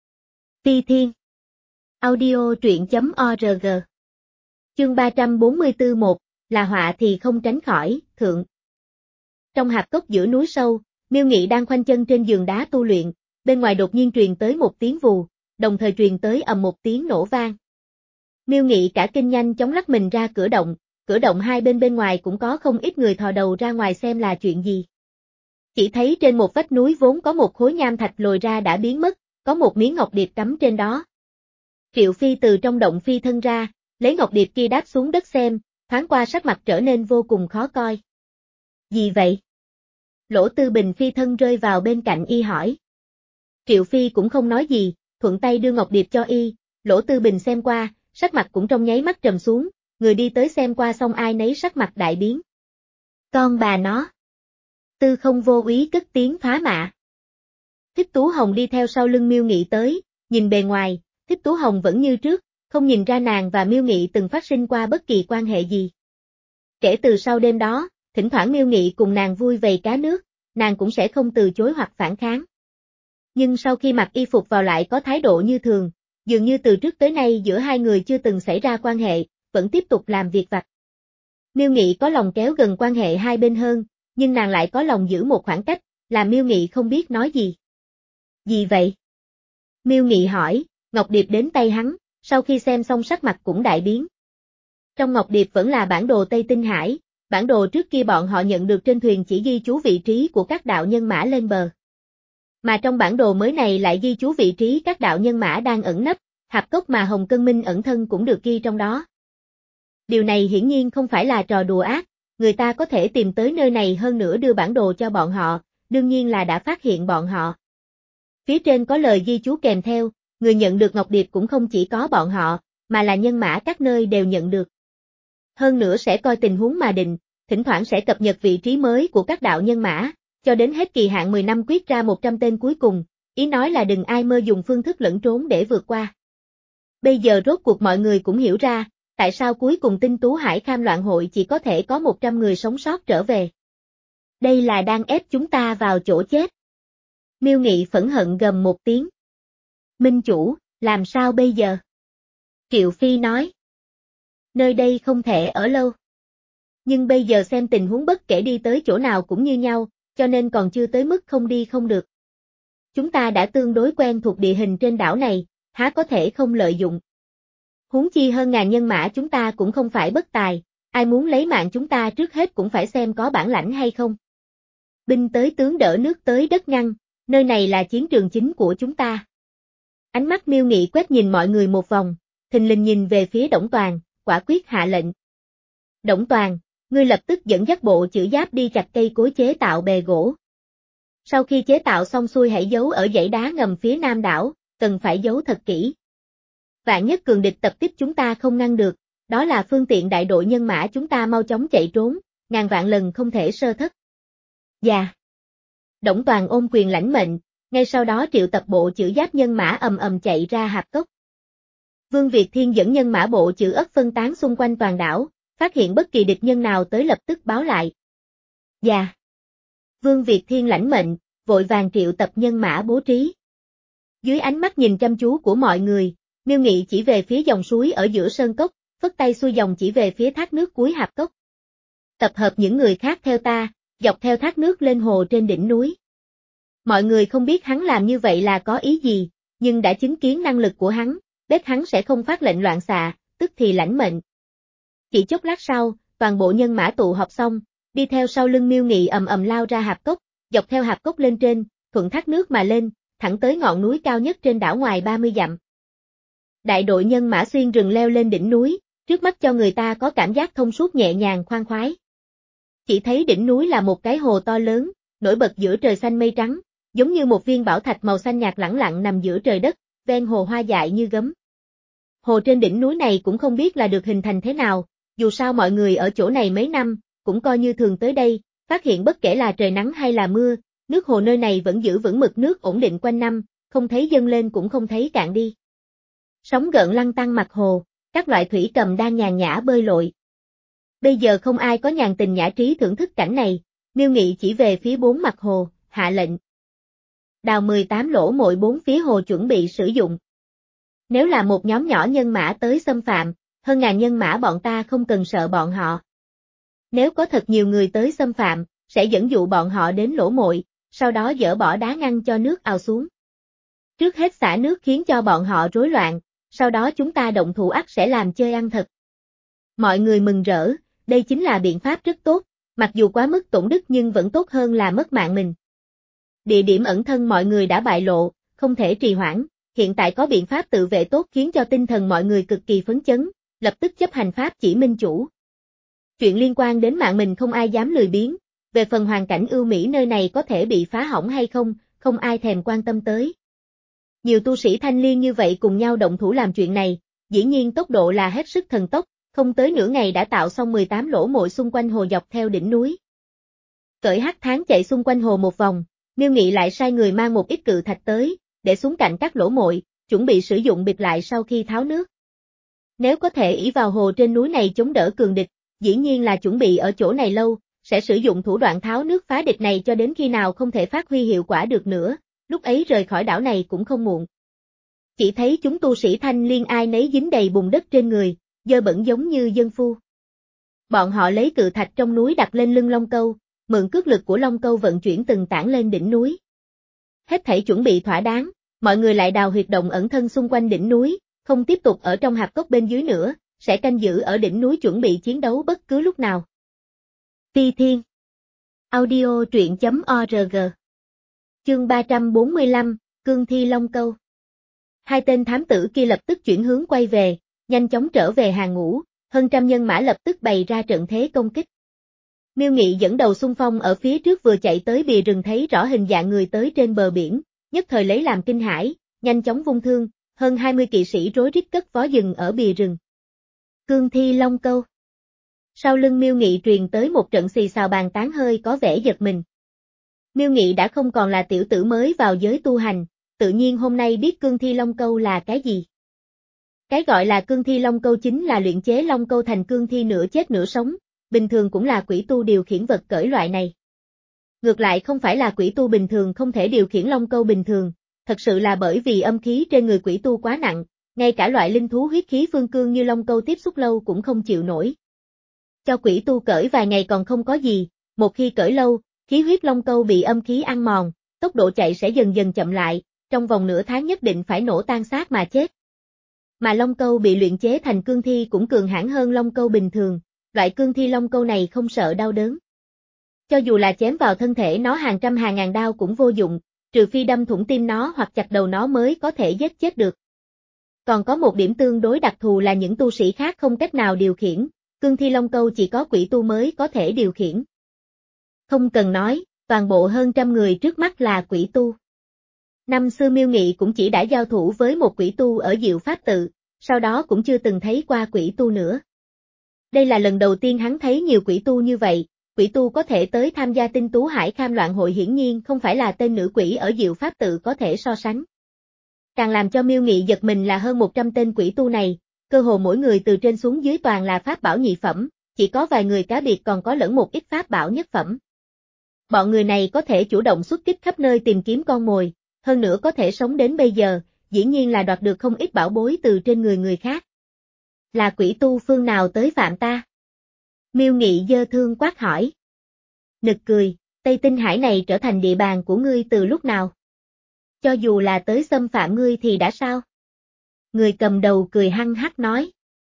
Phi Thiên Audio truyện chấm org Chương ba trăm bốn mươi tư một, là họa thì không tránh khỏi, thượng. Trong hạp cốc giữa núi sâu, Miêu Nghị đang khoanh chân trên giường đá tu luyện, bên ngoài đột nhiên truyền tới một tiếng vù, đồng thời truyền tới ầm một tiếng nổ vang. Miêu Nghị cả kinh nhanh chóng lắc mình ra cửa động, cửa động hai bên bên ngoài cũng có không ít người thò đầu ra ngoài xem là chuyện gì. Chỉ thấy trên một vách núi vốn có một khối nham thạch lồi ra đã biến mất, có một miếng ngọc điệp cắm trên đó. Triệu Phi từ trong động phi thân ra, lấy ngọc điệp kia đáp xuống đất xem, thoáng qua sắc mặt trở nên vô cùng khó coi. Gì vậy? Lỗ Tư Bình phi thân rơi vào bên cạnh y hỏi. Triệu Phi cũng không nói gì, thuận tay đưa ngọc điệp cho y, Lỗ Tư Bình xem qua, sắc mặt cũng trong nháy mắt trầm xuống, người đi tới xem qua xong ai nấy sắc mặt đại biến. Con bà nó. Tư Không vô úy cất tiếng phá mạ. Thích Tú Hồng đi theo sau lưng Miêu Nghị tới, nhìn bề ngoài, Thích Tú Hồng vẫn như trước, không nhìn ra nàng và Miêu Nghị từng phát sinh qua bất kỳ quan hệ gì. Kể từ sau đêm đó, thỉnh thoảng Miêu Nghị cùng nàng vui vầy cá nước, nàng cũng sẽ không từ chối hoặc phản kháng. Nhưng sau khi mặc y phục vào lại có thái độ như thường, dường như từ trước tới nay giữa hai người chưa từng xảy ra quan hệ, vẫn tiếp tục làm việc vặt. Miêu Nghị có lòng kéo gần quan hệ hai bên hơn, nhưng nàng lại có lòng giữ một khoảng cách, làm Miêu Nghị không biết nói gì. Gì vậy? Miêu Nghị hỏi, ngọc điệp đến tay hắn, sau khi xem xong sắc mặt cũng đại biến. Trong ngọc điệp vẫn là bản đồ Tây Tinh Hải, bản đồ trước kia bọn họ nhận được trên thuyền chỉ ghi chú vị trí của các đạo nhân mã lên bờ. Mà trong bản đồ mới này lại ghi chú vị trí các đạo nhân mã đang ẩn nấp, hạp cốc mà Hồng Cân Minh ẩn thân cũng được ghi trong đó. Điều này hiển nhiên không phải là trò đùa ác, người ta có thể tìm tới nơi này hơn nữa đưa bản đồ cho bọn họ, đương nhiên là đã phát hiện bọn họ. Phía trên có lời ghi chú kèm theo, người nhận được ngọc điệp cũng không chỉ có bọn họ, mà là nhân mã các nơi đều nhận được. Hơn nữa sẽ coi tình huống mà định, thỉnh thoảng sẽ cập nhật vị trí mới của các đạo nhân mã, cho đến hết kỳ hạn mười năm quyết ra một trăm tên cuối cùng, ý nói là đừng ai mơ dùng phương thức lẫn trốn để vượt qua. Bây giờ rốt cuộc mọi người cũng hiểu ra, tại sao cuối cùng Tinh Tú Hải Kham loạn hội chỉ có thể có một trăm người sống sót trở về. Đây là đang ép chúng ta vào chỗ chết. Miêu Nghị phẫn hận gầm một tiếng. Minh chủ, làm sao bây giờ? Triệu Phi nói. Nơi đây không thể ở lâu. Nhưng bây giờ xem tình huống bất kể đi tới chỗ nào cũng như nhau, cho nên còn chưa tới mức không đi không được. Chúng ta đã tương đối quen thuộc địa hình trên đảo này, há có thể không lợi dụng. Huống chi hơn ngàn nhân mã chúng ta cũng không phải bất tài, ai muốn lấy mạng chúng ta trước hết cũng phải xem có bản lãnh hay không. Binh tới tướng đỡ nước tới đất ngăn, nơi này là chiến trường chính của chúng ta. Ánh mắt Miêu Nghị quét nhìn mọi người một vòng, thình lình nhìn về phía Đổng Toàn, quả quyết hạ lệnh. Đổng Toàn, ngươi lập tức dẫn dắt bộ chữ giáp đi chặt cây cối chế tạo bè gỗ. Sau khi chế tạo xong xuôi hãy giấu ở dãy đá ngầm phía nam đảo, cần phải giấu thật kỹ. Vạn nhất cường địch tập kích chúng ta không ngăn được, đó là phương tiện đại đội nhân mã chúng ta mau chóng chạy trốn, ngàn vạn lần không thể sơ thất. Dạ. Đổng Toàn ôm quyền lãnh mệnh, ngay sau đó triệu tập bộ chữ giáp nhân mã ầm ầm chạy ra hạp cốc. Vương Việt Thiên dẫn nhân mã bộ chữ ất phân tán xung quanh toàn đảo, phát hiện bất kỳ địch nhân nào tới lập tức báo lại. Dạ. Vương Việt Thiên lãnh mệnh, vội vàng triệu tập nhân mã bố trí. Dưới ánh mắt nhìn chăm chú của mọi người, Miêu Nghị chỉ về phía dòng suối ở giữa sơn cốc, phất tay xuôi dòng chỉ về phía thác nước cuối hạp cốc. Tập hợp những người khác theo ta, dọc theo thác nước lên hồ trên đỉnh núi. Mọi người không biết hắn làm như vậy là có ý gì, nhưng đã chứng kiến năng lực của hắn, biết hắn sẽ không phát lệnh loạn xạ, tức thì lãnh mệnh. Chỉ chốc lát sau, toàn bộ nhân mã tụ họp xong, đi theo sau lưng Miêu Nghị ầm ầm lao ra hạp cốc, dọc theo hạp cốc lên trên, thuận thác nước mà lên, thẳng tới ngọn núi cao nhất trên đảo ngoài ba mươi dặm. Đại đội nhân mã xuyên rừng leo lên đỉnh núi, trước mắt cho người ta có cảm giác thông suốt nhẹ nhàng khoan khoái. Chỉ thấy đỉnh núi là một cái hồ to lớn, nổi bật giữa trời xanh mây trắng, giống như một viên bảo thạch màu xanh nhạt lẳng lặng nằm giữa trời đất, ven hồ hoa dại như gấm. Hồ trên đỉnh núi này cũng không biết là được hình thành thế nào, dù sao mọi người ở chỗ này mấy năm, cũng coi như thường tới đây, phát hiện bất kể là trời nắng hay là mưa, nước hồ nơi này vẫn giữ vững mực nước ổn định quanh năm, không thấy dâng lên cũng không thấy cạn đi. Sóng gợn lăn tăn mặt hồ, các loại thủy cầm đang nhàn nhã bơi lội. Bây giờ không ai có nhàn tình nhã trí thưởng thức cảnh này, Miêu Nghị chỉ về phía bốn mặt hồ, hạ lệnh. Đào mười tám lỗ mội bốn phía hồ chuẩn bị sử dụng. Nếu là một nhóm nhỏ nhân mã tới xâm phạm, hơn ngàn nhân mã bọn ta không cần sợ bọn họ. Nếu có thật nhiều người tới xâm phạm, sẽ dẫn dụ bọn họ đến lỗ mội, sau đó dỡ bỏ đá ngăn cho nước ào xuống. Trước hết xả nước khiến cho bọn họ rối loạn, sau đó chúng ta động thủ ắt sẽ làm chơi ăn thật. Mọi người mừng rỡ, đây chính là biện pháp rất tốt, mặc dù quá mức tổn đức nhưng vẫn tốt hơn là mất mạng mình. Địa điểm ẩn thân mọi người đã bại lộ, không thể trì hoãn, hiện tại có biện pháp tự vệ tốt khiến cho tinh thần mọi người cực kỳ phấn chấn, lập tức chấp hành pháp chỉ minh chủ. Chuyện liên quan đến mạng mình không ai dám lười biếng, về phần hoàn cảnh ưu mỹ nơi này có thể bị phá hỏng hay không, không ai thèm quan tâm tới. Nhiều tu sĩ thanh liên như vậy cùng nhau động thủ làm chuyện này, dĩ nhiên tốc độ là hết sức thần tốc, không tới nửa ngày đã tạo xong mười tám lỗ mội xung quanh hồ dọc theo đỉnh núi. Cởi hắc tháng chạy xung quanh hồ một vòng, Miêu Nghị lại sai người mang một ít cự thạch tới, để xuống cạnh các lỗ mội, chuẩn bị sử dụng bịt lại sau khi tháo nước. Nếu có thể ỷ vào hồ trên núi này chống đỡ cường địch, dĩ nhiên là chuẩn bị ở chỗ này lâu, sẽ sử dụng thủ đoạn tháo nước phá địch này cho đến khi nào không thể phát huy hiệu quả được nữa, lúc ấy rời khỏi đảo này cũng không muộn. Chỉ thấy chúng tu sĩ thanh liên ai nấy dính đầy bùn đất trên người, dơ bẩn giống như dân phu. Bọn họ lấy cự thạch trong núi đặt lên lưng long câu, mượn cước lực của long câu vận chuyển từng tảng lên đỉnh núi. Hết thảy chuẩn bị thỏa đáng, mọi người lại đào huyệt động ẩn thân xung quanh đỉnh núi, không tiếp tục ở trong hạp cốc bên dưới nữa, sẽ canh giữ ở đỉnh núi chuẩn bị chiến đấu bất cứ lúc nào. Phi Thiên Audio truyện chấm org Chương ba trăm bốn mươi lăm, Cương Thi Long Câu. Hai tên thám tử kia lập tức chuyển hướng quay về, nhanh chóng trở về hàng ngũ, hơn trăm nhân mã lập tức bày ra trận thế công kích. Miêu Nghị dẫn đầu xung phong ở phía trước vừa chạy tới bìa rừng thấy rõ hình dạng người tới trên bờ biển, nhất thời lấy làm kinh hãi, nhanh chóng vung thương, hơn hai mươi kỵ sĩ rối rít cất vó rừng ở bìa rừng. Cương Thi Long Câu. Sau lưng Miêu Nghị truyền tới một trận xì xào bàn tán hơi có vẻ giật mình. Miêu Nghị đã không còn là tiểu tử mới vào giới tu hành, tự nhiên hôm nay biết Cương Thi Long Câu là cái gì. Cái gọi là Cương Thi Long Câu chính là luyện chế Long Câu thành cương thi nửa chết nửa sống, bình thường cũng là quỷ tu điều khiển vật cởi loại này. Ngược lại không phải là quỷ tu bình thường không thể điều khiển Long Câu bình thường, thật sự là bởi vì âm khí trên người quỷ tu quá nặng, ngay cả loại linh thú huyết khí phương cương như Long Câu tiếp xúc lâu cũng không chịu nổi. Cho quỷ tu cởi vài ngày còn không có gì, một khi cởi lâu, khí huyết Long Câu bị âm khí ăn mòn, tốc độ chạy sẽ dần dần chậm lại, trong vòng nửa tháng nhất định phải nổ tan xác mà chết. Mà Long Câu bị luyện chế thành cương thi cũng cường hãn hơn Long Câu bình thường, loại cương thi Long Câu này không sợ đau đớn. Cho dù là chém vào thân thể nó hàng trăm hàng ngàn đao cũng vô dụng, trừ phi đâm thủng tim nó hoặc chặt đầu nó mới có thể giết chết được. Còn có một điểm tương đối đặc thù là những tu sĩ khác không cách nào điều khiển, cương thi Long Câu chỉ có quỷ tu mới có thể điều khiển. Không cần nói, toàn bộ hơn trăm người trước mắt là quỷ tu. Năm xưa Miêu Nghị cũng chỉ đã giao thủ với một quỷ tu ở Diệu Pháp Tự, sau đó cũng chưa từng thấy qua quỷ tu nữa. Đây là lần đầu tiên hắn thấy nhiều quỷ tu như vậy, quỷ tu có thể tới tham gia Tinh Tú Hải Kham Loạn hội hiển nhiên không phải là tên nữ quỷ ở Diệu Pháp Tự có thể so sánh. Càng làm cho Miêu Nghị giật mình là hơn một trăm tên quỷ tu này, cơ hồ mỗi người từ trên xuống dưới toàn là pháp bảo nhị phẩm, chỉ có vài người cá biệt còn có lẫn một ít pháp bảo nhất phẩm. Bọn người này có thể chủ động xuất kích khắp nơi tìm kiếm con mồi, hơn nữa có thể sống đến bây giờ, dĩ nhiên là đoạt được không ít bảo bối từ trên người người khác. Là quỷ tu phương nào tới phạm ta? Miêu Nghị giơ thương quát hỏi. Nực cười, Tây Tinh Hải này trở thành địa bàn của ngươi từ lúc nào? Cho dù là tới xâm phạm ngươi thì đã sao? Người cầm đầu cười hăng hắc nói.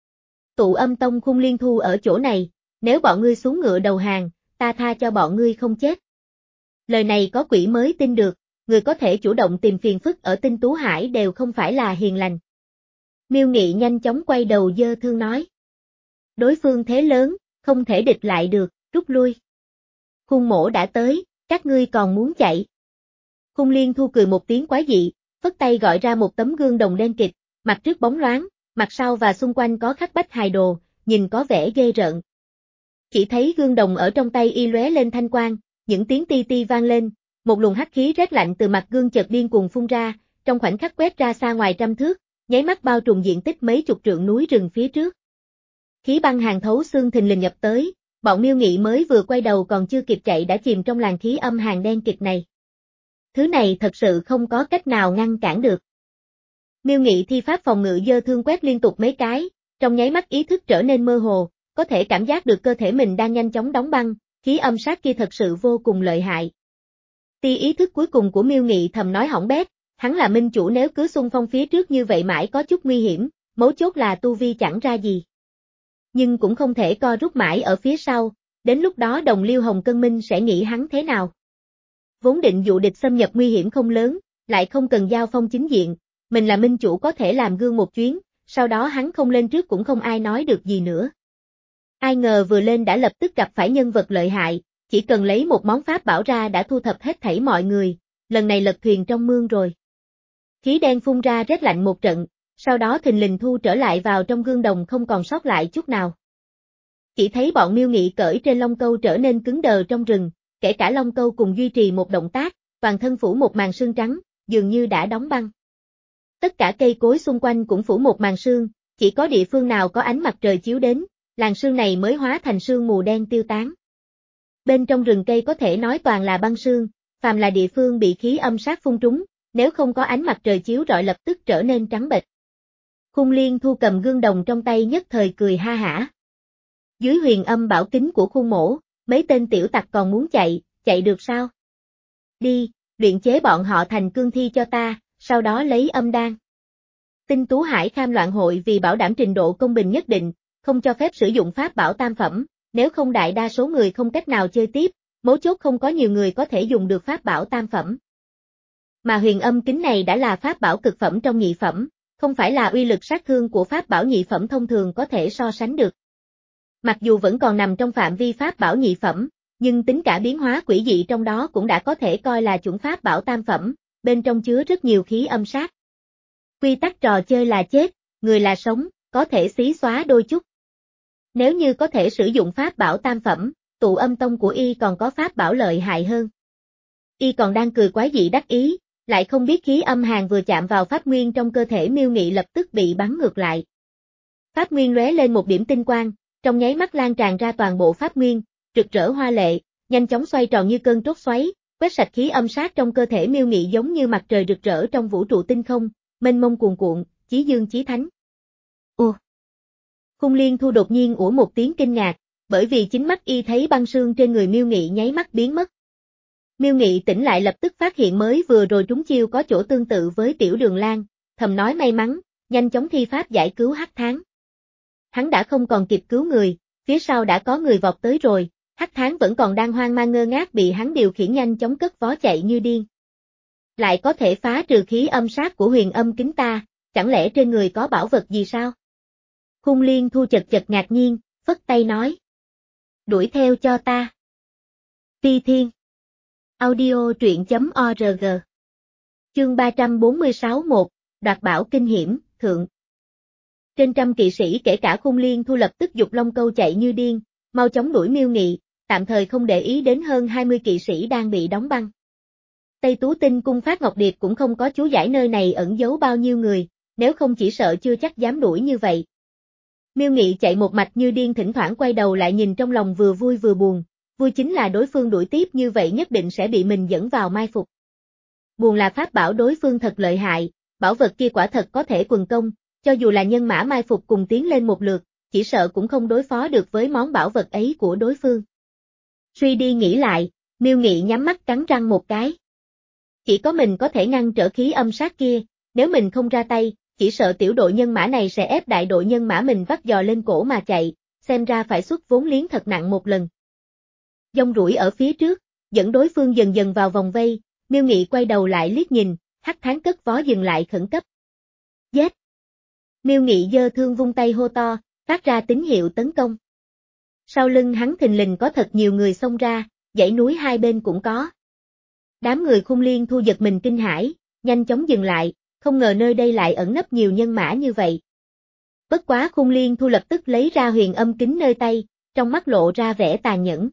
Tụ Âm Tông Khung Liên Thu ở chỗ này, nếu bọn ngươi xuống ngựa đầu hàng, ta tha cho bọn ngươi không chết. Lời này có quỷ mới tin được, người có thể chủ động tìm phiền phức ở Tinh Tú Hải đều không phải là hiền lành. Miêu Nghị nhanh chóng quay đầu giơ thương nói. Đối phương thế lớn, không thể địch lại được, rút lui. Khung Mỗ đã tới, các ngươi còn muốn chạy. Khung Liên Thu cười một tiếng quái dị, phất tay gọi ra một tấm gương đồng đen kịt, mặt trước bóng loáng, mặt sau và xung quanh có khắc bách hài đồ, nhìn có vẻ ghê rợn. Chỉ thấy gương đồng ở trong tay y lóe lên thanh quang, những tiếng ti ti vang lên, một luồng hắc khí rét lạnh từ mặt gương chợt điên cuồng phun ra, trong khoảnh khắc quét ra xa ngoài trăm thước, nháy mắt bao trùm diện tích mấy chục trượng núi rừng phía trước. Khí băng hàn thấu xương thình lình nhập tới, bọn Miêu Nghị mới vừa quay đầu còn chưa kịp chạy đã chìm trong làn khí âm hàn đen kịt này. Thứ này thật sự không có cách nào ngăn cản được. Miêu Nghị thi pháp phòng ngự giơ thương quét liên tục mấy cái, trong nháy mắt ý thức trở nên mơ hồ, có thể cảm giác được cơ thể mình đang nhanh chóng đóng băng, khí âm sát kia thật sự vô cùng lợi hại. Tia ý thức cuối cùng của Miêu Nghị thầm nói hỏng bét, hắn là minh chủ nếu cứ xung phong phía trước như vậy mãi có chút nguy hiểm, mấu chốt là tu vi chẳng ra gì. Nhưng cũng không thể co rút mãi ở phía sau, đến lúc đó đồng liêu Hồng Cân Minh sẽ nghĩ hắn thế nào. Vốn định dụ địch xâm nhập nguy hiểm không lớn, lại không cần giao phong chính diện, mình là minh chủ có thể làm gương một chuyến, sau đó hắn không lên trước cũng không ai nói được gì nữa. Ai ngờ vừa lên đã lập tức gặp phải nhân vật lợi hại, chỉ cần lấy một món pháp bảo ra đã thu thập hết thảy mọi người, lần này lật thuyền trong mương rồi. Khí đen phun ra rét lạnh một trận, sau đó thình lình thu trở lại vào trong gương đồng không còn sót lại chút nào. Chỉ thấy bọn Miêu Nghị cởi trên lông câu trở nên cứng đờ trong rừng, kể cả lông câu cùng duy trì một động tác, toàn thân phủ một màn sương trắng, dường như đã đóng băng. Tất cả cây cối xung quanh cũng phủ một màn sương, chỉ có địa phương nào có ánh mặt trời chiếu đến, làn sương này mới hóa thành sương mù đen tiêu tán. Bên trong rừng cây có thể nói toàn là băng sương, phàm là địa phương bị khí âm sát phun trúng, nếu không có ánh mặt trời chiếu rọi lập tức trở nên trắng bệch. Khung Liên Thu cầm gương đồng trong tay nhất thời cười ha hả. Dưới huyền âm bảo kính của Khung Mỗ, mấy tên tiểu tặc còn muốn chạy, chạy được sao? Đi, luyện chế bọn họ thành cương thi cho ta, sau đó lấy âm đan. Tinh Tú Hải Kham Loạn Hội vì bảo đảm trình độ công bình nhất định, không cho phép sử dụng pháp bảo tam phẩm, nếu không đại đa số người không cách nào chơi tiếp, mấu chốt không có nhiều người có thể dùng được pháp bảo tam phẩm. Mà huyền âm kính này đã là pháp bảo cực phẩm trong nhị phẩm, không phải là uy lực sát thương của pháp bảo nhị phẩm thông thường có thể so sánh được. Mặc dù vẫn còn nằm trong phạm vi pháp bảo nhị phẩm, nhưng tính cả biến hóa quỷ dị trong đó cũng đã có thể coi là chuẩn pháp bảo tam phẩm, bên trong chứa rất nhiều khí âm sát. Quy tắc trò chơi là chết, người là sống, có thể xí xóa đôi chút. Nếu như có thể sử dụng pháp bảo tam phẩm, tụ âm tông của y còn có pháp bảo lợi hại hơn. Y còn đang cười quái dị đắc ý, lại không biết khí âm hàn vừa chạm vào pháp nguyên trong cơ thể Miêu Nghị lập tức bị bắn ngược lại. Pháp nguyên lóe lên một điểm tinh quang, trong nháy mắt lan tràn ra toàn bộ pháp nguyên, rực rỡ hoa lệ, nhanh chóng xoay tròn như cơn trút xoáy, quét sạch khí âm sát trong cơ thể Miêu Nghị giống như mặt trời rực rỡ trong vũ trụ tinh không, mênh mông cuồn cuộn, chí dương chí thánh. Ồ! Khung Liên Thu đột nhiên ủa một tiếng kinh ngạc, bởi vì chính mắt y thấy băng sương trên người Miêu Nghị nháy mắt biến mất. Miêu Nghị tỉnh lại lập tức phát hiện mới vừa rồi trúng chiêu có chỗ tương tự với Tiểu Đường Lan, thầm nói may mắn, nhanh chóng thi pháp giải cứu Hắc Tháng. Hắn đã không còn kịp cứu người, phía sau đã có người vọt tới rồi, Hắc Tháng vẫn còn đang hoang mang ngơ ngác bị hắn điều khiển nhanh chóng cất vó chạy như điên. Lại có thể phá trừ khí âm sát của huyền âm kính ta, chẳng lẽ trên người có bảo vật gì sao? Khung Liên Thu chật chật ngạc nhiên, phất tay nói. Đuổi theo cho ta. Phi Thiên. Audio truyện chấm org. Chương ba trăm bốn mươi sáu một, đoạt bảo kinh hiểm, thượng. Trên trăm kỵ sĩ kể cả Khung Liên Thu lập tức giục lông câu chạy như điên, mau chóng đuổi Miêu Nghị, tạm thời không để ý đến hơn hai mươi kỵ sĩ đang bị đóng băng. Tây Tú Tinh cung Phát Ngọc Điệp cũng không có chú giải nơi này ẩn giấu bao nhiêu người, nếu không chỉ sợ chưa chắc dám đuổi như vậy. Miêu Nghị chạy một mạch như điên thỉnh thoảng quay đầu lại nhìn trong lòng vừa vui vừa buồn, vui chính là đối phương đuổi tiếp như vậy nhất định sẽ bị mình dẫn vào mai phục. Buồn là pháp bảo đối phương thật lợi hại, bảo vật kia quả thật có thể quần công, cho dù là nhân mã mai phục cùng tiến lên một lượt, chỉ sợ cũng không đối phó được với món bảo vật ấy của đối phương. Suy đi nghĩ lại, Miêu Nghị nhắm mắt cắn răng một cái. Chỉ có mình có thể ngăn trở khí âm sát kia, nếu mình không ra tay, chỉ sợ tiểu đội nhân mã này sẽ ép đại đội nhân mã mình vắt giò lên cổ mà chạy, xem ra phải xuất vốn liếng thật nặng một lần. Dông rủi ở phía trước, dẫn đối phương dần dần vào vòng vây, Miêu Nghị quay đầu lại liếc nhìn, Hắc Tháng cất vó dừng lại khẩn cấp. Giết! Miêu Nghị giơ thương vung tay hô to, phát ra tín hiệu tấn công. Sau lưng hắn thình lình có thật nhiều người xông ra, dãy núi hai bên cũng có. Đám người Khung Liên Thu giật mình kinh hãi, nhanh chóng dừng lại, không ngờ nơi đây lại ẩn nấp nhiều nhân mã như vậy. Bất quá Khung Liên Thu lập tức lấy ra huyền âm kính nơi tay, trong mắt lộ ra vẻ tàn nhẫn.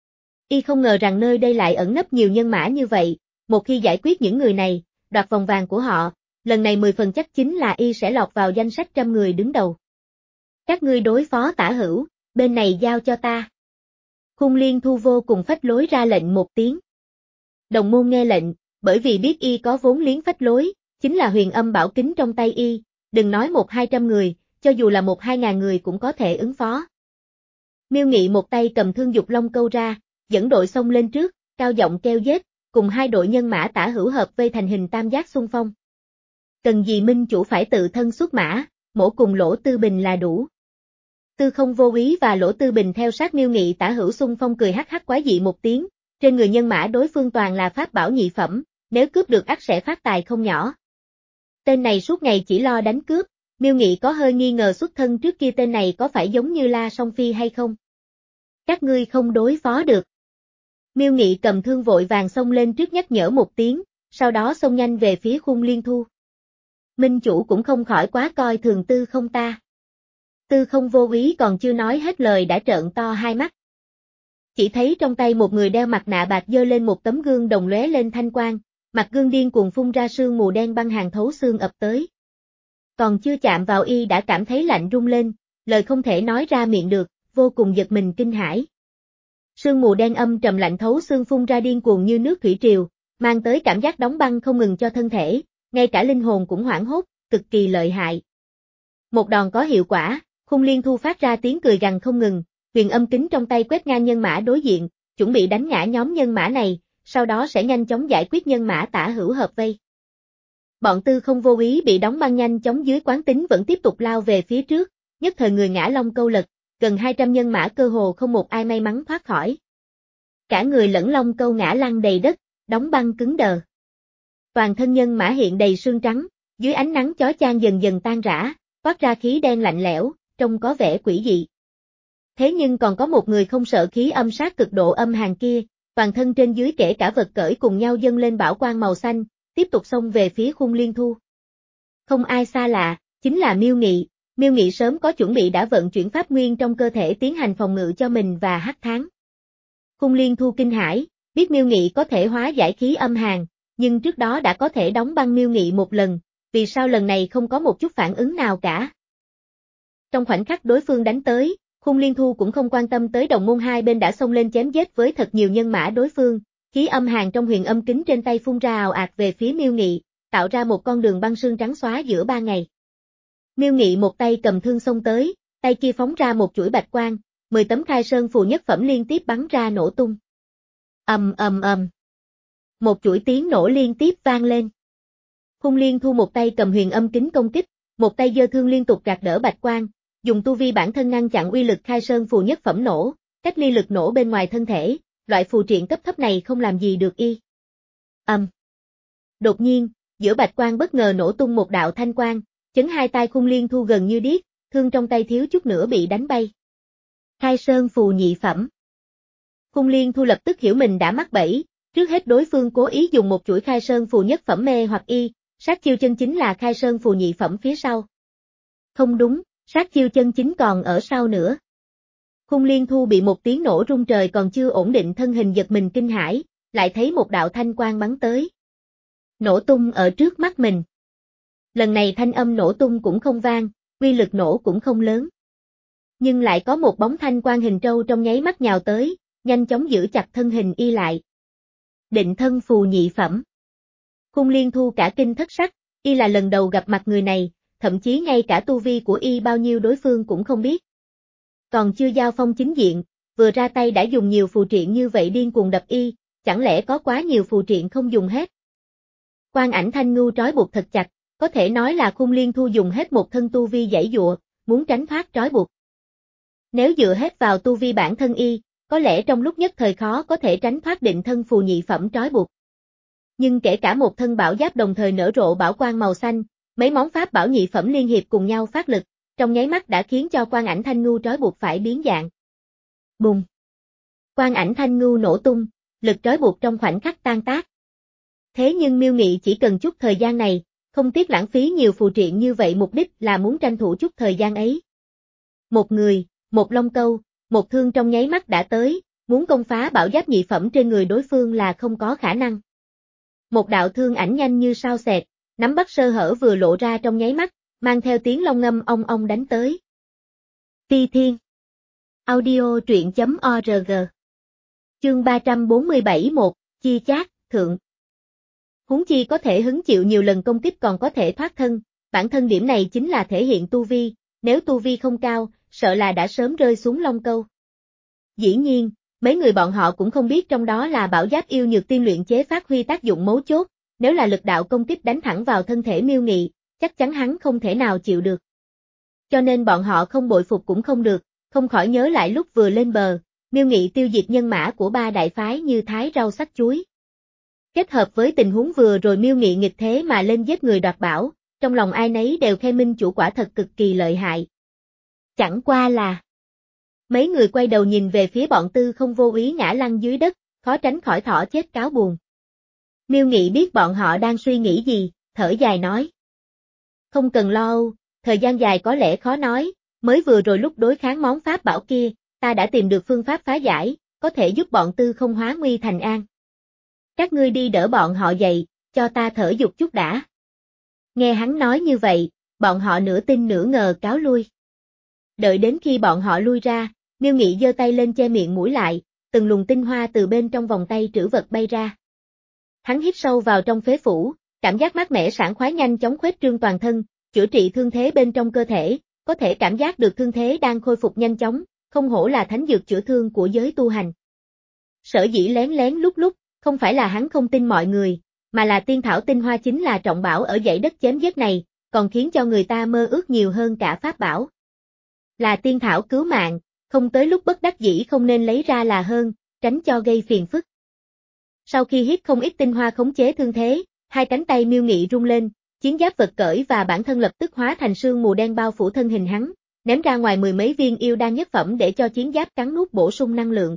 Y không ngờ rằng nơi đây lại ẩn nấp nhiều nhân mã như vậy, một khi giải quyết những người này, đoạt vòng vàng của họ, lần này mười phần chắc chính là Y sẽ lọt vào danh sách trăm người đứng đầu. Các ngươi đối phó Tả Hữu, bên này giao cho ta. Khung Liên Thu vô cùng phách lối ra lệnh một tiếng. Đồng môn nghe lệnh, bởi vì biết Y có vốn liếng phách lối, chính là huyền âm bảo kính trong tay Y, đừng nói một hai trăm người, cho dù là một hai ngàn người cũng có thể ứng phó. Miêu Nghị một tay cầm thương dục long câu ra, dẫn đội xông lên trước, cao giọng kêu giết, cùng hai đội nhân mã Tả Hữu hợp vây thành hình tam giác xung phong. Cần gì minh chủ phải tự thân xuất mã, mổ cùng Lỗ Tư Bình là đủ. Tư Không Vô Úy và Lỗ Tư Bình theo sát Miêu Nghị Tả Hữu xung phong cười hắc hắc quái dị một tiếng, trên người nhân mã đối phương toàn là pháp bảo nhị phẩm, nếu cướp được ắt sẽ phát tài không nhỏ. Tên này suốt ngày chỉ lo đánh cướp, Miêu Nghị có hơi nghi ngờ xuất thân trước kia tên này có phải giống như La Song Phi hay không. Các ngươi không đối phó được. Miêu Nghị cầm thương vội vàng xông lên trước nhắc nhở một tiếng, sau đó xông nhanh về phía Khung Liên Thu. Minh chủ cũng không khỏi quá coi thường Tư Không ta. Tư Không Vô Úy còn chưa nói hết lời đã trợn to hai mắt. Chỉ thấy trong tay một người đeo mặt nạ bạc giơ lên một tấm gương đồng lóe lên thanh quang, mặt gương điên cuồng phun ra sương mù đen băng hàng thấu xương ập tới. Còn chưa chạm vào Y đã cảm thấy lạnh run lên, lời không thể nói ra miệng được, vô cùng giật mình kinh hãi. Sương mù đen âm trầm lạnh thấu xương phun ra điên cuồng như nước thủy triều, mang tới cảm giác đóng băng không ngừng cho thân thể, ngay cả linh hồn cũng hoảng hốt, cực kỳ lợi hại. Một đòn có hiệu quả, Khung Liên Thu phát ra tiếng cười gằn không ngừng, huyền âm kính trong tay quét ngang nhân mã đối diện, chuẩn bị đánh ngã nhóm nhân mã này, sau đó sẽ nhanh chóng giải quyết nhân mã Tả Hữu hợp vây. Bọn Tư Không Vô Úy bị đóng băng nhanh chóng dưới quán tính vẫn tiếp tục lao về phía trước, nhất thời người ngã long câu lật, gần hai trăm nhân mã cơ hồ không một ai may mắn thoát khỏi. Cả người lẫn long câu ngã lăn đầy đất, đóng băng cứng đờ. Toàn thân nhân mã hiện đầy sương trắng, dưới ánh nắng chói chang dần dần tan rã, toát ra khí đen lạnh lẽo, trông có vẻ quỷ dị. Thế nhưng còn có một người không sợ khí âm sát cực độ âm hàn kia, toàn thân trên dưới kể cả vật cởi cùng nhau dâng lên bảo quang màu xanh, tiếp tục xông về phía Khung Liên Thu. Không ai xa lạ, chính là Miêu Nghị, Miêu Nghị sớm có chuẩn bị đã vận chuyển pháp nguyên trong cơ thể tiến hành phòng ngự cho mình và hắc tháng. Khung Liên Thu kinh hãi, biết Miêu Nghị có thể hóa giải khí âm hàn, nhưng trước đó đã có thể đóng băng Miêu Nghị một lần, vì sao lần này không có một chút phản ứng nào cả. Trong khoảnh khắc đối phương đánh tới, Khung Liên Thu cũng không quan tâm tới đồng môn hai bên đã xông lên chém giết với thật nhiều nhân mã đối phương, khí âm hàn trong huyền âm kính trên tay phun ra ào ạt về phía Miêu Nghị, tạo ra một con đường băng sương trắng xóa giữa ba ngày. Miêu Nghị một tay cầm thương xông tới, tay kia phóng ra một chuỗi bạch quang, mười tấm khai sơn phù nhất phẩm liên tiếp bắn ra nổ tung. Ầm ầm ầm. Một chuỗi tiếng nổ liên tiếp vang lên. Khung Liên Thu một tay cầm huyền âm kính công kích, một tay giơ thương liên tục gạt đỡ bạch quang, dùng tu vi bản thân ngăn chặn uy lực khai sơn phù nhất phẩm nổ, cách ly lực nổ bên ngoài thân thể, loại phù triện cấp thấp này không làm gì được Y. Ầm. Um. Đột nhiên, giữa bạch quang bất ngờ nổ tung một đạo thanh quang, chấn hai tay Khung Liên Thu gần như điếc, thương trong tay thiếu chút nữa bị đánh bay. Khai sơn phù nhị phẩm. Khung Liên Thu lập tức hiểu mình đã mắc bẫy, trước hết đối phương cố ý dùng một chuỗi khai sơn phù nhất phẩm mê hoặc Y, sát chiêu chân chính là khai sơn phù nhị phẩm phía sau. Không đúng, sát chiêu chân chính còn ở sau nữa. Khung Liên Thu bị một tiếng nổ rung trời còn chưa ổn định thân hình giật mình kinh hãi, lại thấy một đạo thanh quang bắn tới. Nổ tung ở trước mắt mình. Lần này thanh âm nổ tung cũng không vang, uy lực nổ cũng không lớn. Nhưng lại có một bóng thanh quang hình trâu trong nháy mắt nhào tới, nhanh chóng giữ chặt thân hình Y lại. Định thân phù nhị phẩm. Khung Liên Thu cả kinh thất sắc, Y là lần đầu gặp mặt người này, thậm chí ngay cả tu vi của Y bao nhiêu đối phương cũng không biết. Còn chưa giao phong chính diện, vừa ra tay đã dùng nhiều phù triện như vậy điên cuồng đập Y, chẳng lẽ có quá nhiều phù triện không dùng hết. Quan Ảnh Thanh Ngưu trói buộc thật chặt, có thể nói là Khung Liên Thu dùng hết một thân tu vi giãy giụa, muốn tránh thoát trói buộc. Nếu dựa hết vào tu vi bản thân Y, có lẽ trong lúc nhất thời khó có thể tránh thoát định thân phù nhị phẩm trói buộc. Nhưng kể cả một thân bảo giáp đồng thời nở rộ bảo quang màu xanh, mấy món pháp bảo nhị phẩm liên hiệp cùng nhau phát lực, trong nháy mắt đã khiến cho Quan Ảnh Thanh Ngưu trói buộc phải biến dạng. Bùng! Quan Ảnh Thanh Ngưu nổ tung, lực trói buộc trong khoảnh khắc tan tác. Thế nhưng Miêu Nghị chỉ cần chút thời gian này, không tiếc lãng phí nhiều phù triện như vậy, mục đích là muốn tranh thủ chút thời gian ấy. Một người, một long câu, một thương trong nháy mắt đã tới, muốn công phá bảo giáp nhị phẩm trên người đối phương là không có khả năng. Một đạo thương ảnh nhanh như sao xẹt, nắm bắt sơ hở vừa lộ ra trong nháy mắt, mang theo tiếng long ngâm ong ong đánh tới. Phi Thiên. Audio truyện chấm org. Chương ba trăm bốn mươi bảy một, Chi Chát, Thượng. Huống chi có thể hứng chịu nhiều lần công kích còn có thể thoát thân, bản thân điểm này chính là thể hiện tu vi, nếu tu vi không cao, sợ là đã sớm rơi xuống long câu. Dĩ nhiên, mấy người bọn họ cũng không biết trong đó là bảo giáp yêu nhược tiên luyện chế phát huy tác dụng mấu chốt, nếu là lực đạo công kích đánh thẳng vào thân thể Miêu Nghị, chắc chắn hắn không thể nào chịu được. Cho nên bọn họ không bội phục cũng không được, không khỏi nhớ lại lúc vừa lên bờ, Miêu Nghị tiêu diệt nhân mã của ba đại phái như thái rau sắc chuối. Kết hợp với tình huống vừa rồi Miêu Nghị nghịch thế mà lên giết người đoạt bảo, trong lòng ai nấy đều khen Minh chủ quả thật cực kỳ lợi hại. Chẳng qua là mấy người quay đầu nhìn về phía bọn Tư Không vô ý ngã lăn dưới đất, khó tránh khỏi thỏ chết cáo buồn. Miêu Nghị biết bọn họ đang suy nghĩ gì, thở dài nói. Không cần lo âu, thời gian dài có lẽ khó nói, mới vừa rồi lúc đối kháng món pháp bảo kia, ta đã tìm được phương pháp phá giải, có thể giúp bọn Tư Không hóa nguy thành an. Các ngươi đi đỡ bọn họ dậy, cho ta thở dục chút đã. Nghe hắn nói như vậy, bọn họ nửa tin nửa ngờ cáo lui. Đợi đến khi bọn họ lui ra, Miêu Nghị giơ tay lên che miệng mũi lại, từng luồng tinh hoa từ bên trong vòng tay trữ vật bay ra. Hắn hít sâu vào trong phế phủ, cảm giác mát mẻ sảng khoái nhanh chóng khuếch trương toàn thân, chữa trị thương thế bên trong cơ thể, có thể cảm giác được thương thế đang khôi phục nhanh chóng, không hổ là thánh dược chữa thương của giới tu hành. Sở dĩ lén lén lúc lúc, không phải là hắn không tin mọi người, mà là tiên thảo tinh hoa chính là trọng bảo ở dãy đất chém giết này, còn khiến cho người ta mơ ước nhiều hơn cả pháp bảo. Là tiên thảo cứu mạng, không tới lúc bất đắc dĩ không nên lấy ra là hơn, tránh cho gây phiền phức. Sau khi hít không ít tinh hoa khống chế thương thế, hai cánh tay Miêu Nghị rung lên, chiến giáp vật cởi và bản thân lập tức hóa thành sương mù đen bao phủ thân hình hắn, ném ra ngoài mười mấy viên yêu đan nhất phẩm để cho chiến giáp cắn nuốt bổ sung năng lượng.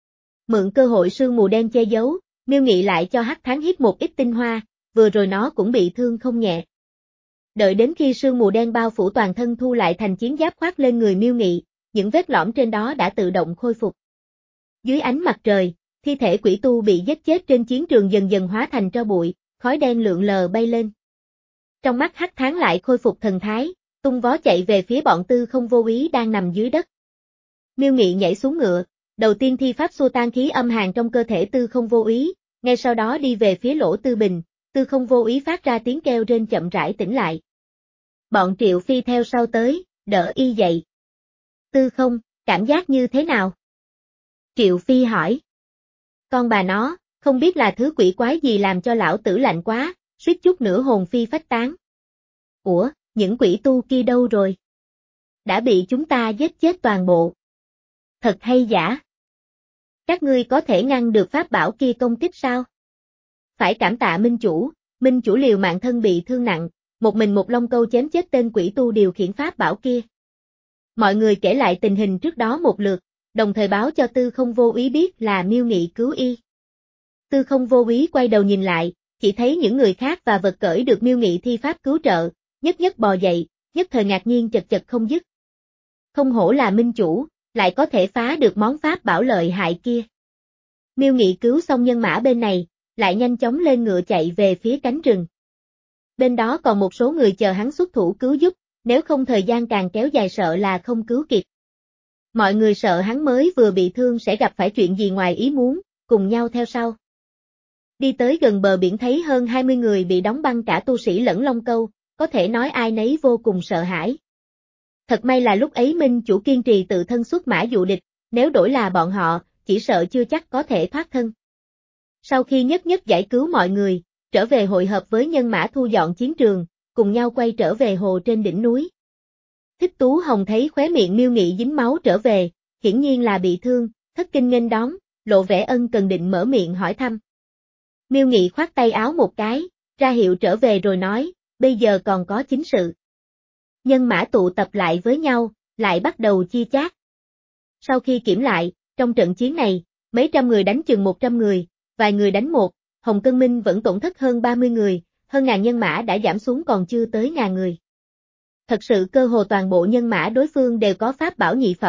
Mượn cơ hội sương mù đen che giấu, Miêu Nghị lại cho Hắc Thán hít một ít tinh hoa, vừa rồi nó cũng bị thương không nhẹ. Đợi đến khi sương mù đen bao phủ toàn thân thu lại thành chiến giáp khoác lên người Miêu Nghị, những vết lõm trên đó đã tự động khôi phục. Dưới ánh mặt trời, thi thể quỷ tu bị giết chết trên chiến trường dần dần hóa thành tro bụi, khói đen lượn lờ bay lên. Trong mắt Hắc Thán lại khôi phục thần thái, tung vó chạy về phía bọn Tư Không vô ý đang nằm dưới đất. Miêu Nghị nhảy xuống ngựa, đầu tiên thi pháp xua tan khí âm hàn trong cơ thể Tư Không vô ý, ngay sau đó đi về phía lỗ Tư Bình, Tư Không vô ý phát ra tiếng kêu rên chậm rãi tỉnh lại. Bọn Triệu Phi theo sau tới, đỡ y dậy. Tư Không, cảm giác như thế nào? Triệu Phi hỏi. Con bà nó, không biết là thứ quỷ quái gì làm cho lão tử lạnh quá, suýt chút nữa hồn phi phách tán. Ủa, những quỷ tu kia đâu rồi? Đã bị chúng ta giết chết toàn bộ. Thật hay giả? Các ngươi có thể ngăn được pháp bảo kia công kích sao? Phải cảm tạ Minh chủ, Minh chủ liều mạng thân bị thương nặng, một mình một long câu chém chết tên quỷ tu điều khiển pháp bảo kia. Mọi người kể lại tình hình trước đó một lượt, đồng thời báo cho Tư Không vô ý biết là Miêu Nghị cứu y. Tư Không vô ý quay đầu nhìn lại, chỉ thấy những người khác và vật cởi được Miêu Nghị thi pháp cứu trợ, nhất nhất bò dậy, nhất thời ngạc nhiên chật chật không dứt. Không hổ là minh chủ, lại có thể phá được món pháp bảo lợi hại kia. Miêu Nghị cứu xong nhân mã bên này, lại nhanh chóng lên ngựa chạy về phía cánh rừng. Bên đó còn một số người chờ hắn xuất thủ cứu giúp, nếu không thời gian càng kéo dài sợ là không cứu kịp. Mọi người sợ hắn mới vừa bị thương sẽ gặp phải chuyện gì ngoài ý muốn, cùng nhau theo sau. Đi tới gần bờ biển thấy hơn hai mươi người bị đóng băng cả tu sĩ lẫn long câu, có thể nói ai nấy vô cùng sợ hãi. Thật may là lúc ấy Minh chủ kiên trì tự thân xuất mã dụ địch, nếu đổi là bọn họ, chỉ sợ chưa chắc có thể thoát thân. Sau khi nhất nhất giải cứu mọi người, trở về hội hợp với nhân mã thu dọn chiến trường, cùng nhau quay trở về hồ trên đỉnh núi. Thích Tú Hồng thấy khóe miệng Miêu Nghị dính máu trở về, hiển nhiên là bị thương, thất kinh nghênh đón, lộ vẻ ân cần định mở miệng hỏi thăm. Miêu Nghị khoát tay áo một cái, ra hiệu trở về rồi nói, bây giờ còn có chính sự. Nhân mã tụ tập lại với nhau, lại bắt đầu chia chác. Sau khi kiểm lại, trong trận chiến này, mấy trăm người đánh chừng một trăm người, vài người đánh một, Hồng Cân Minh vẫn tổn thất hơn ba mươi người, hơn ngàn nhân mã đã giảm xuống còn chưa tới ngàn người. Thật sự cơ hồ toàn bộ nhân mã đối phương đều có pháp bảo nhị phẩm,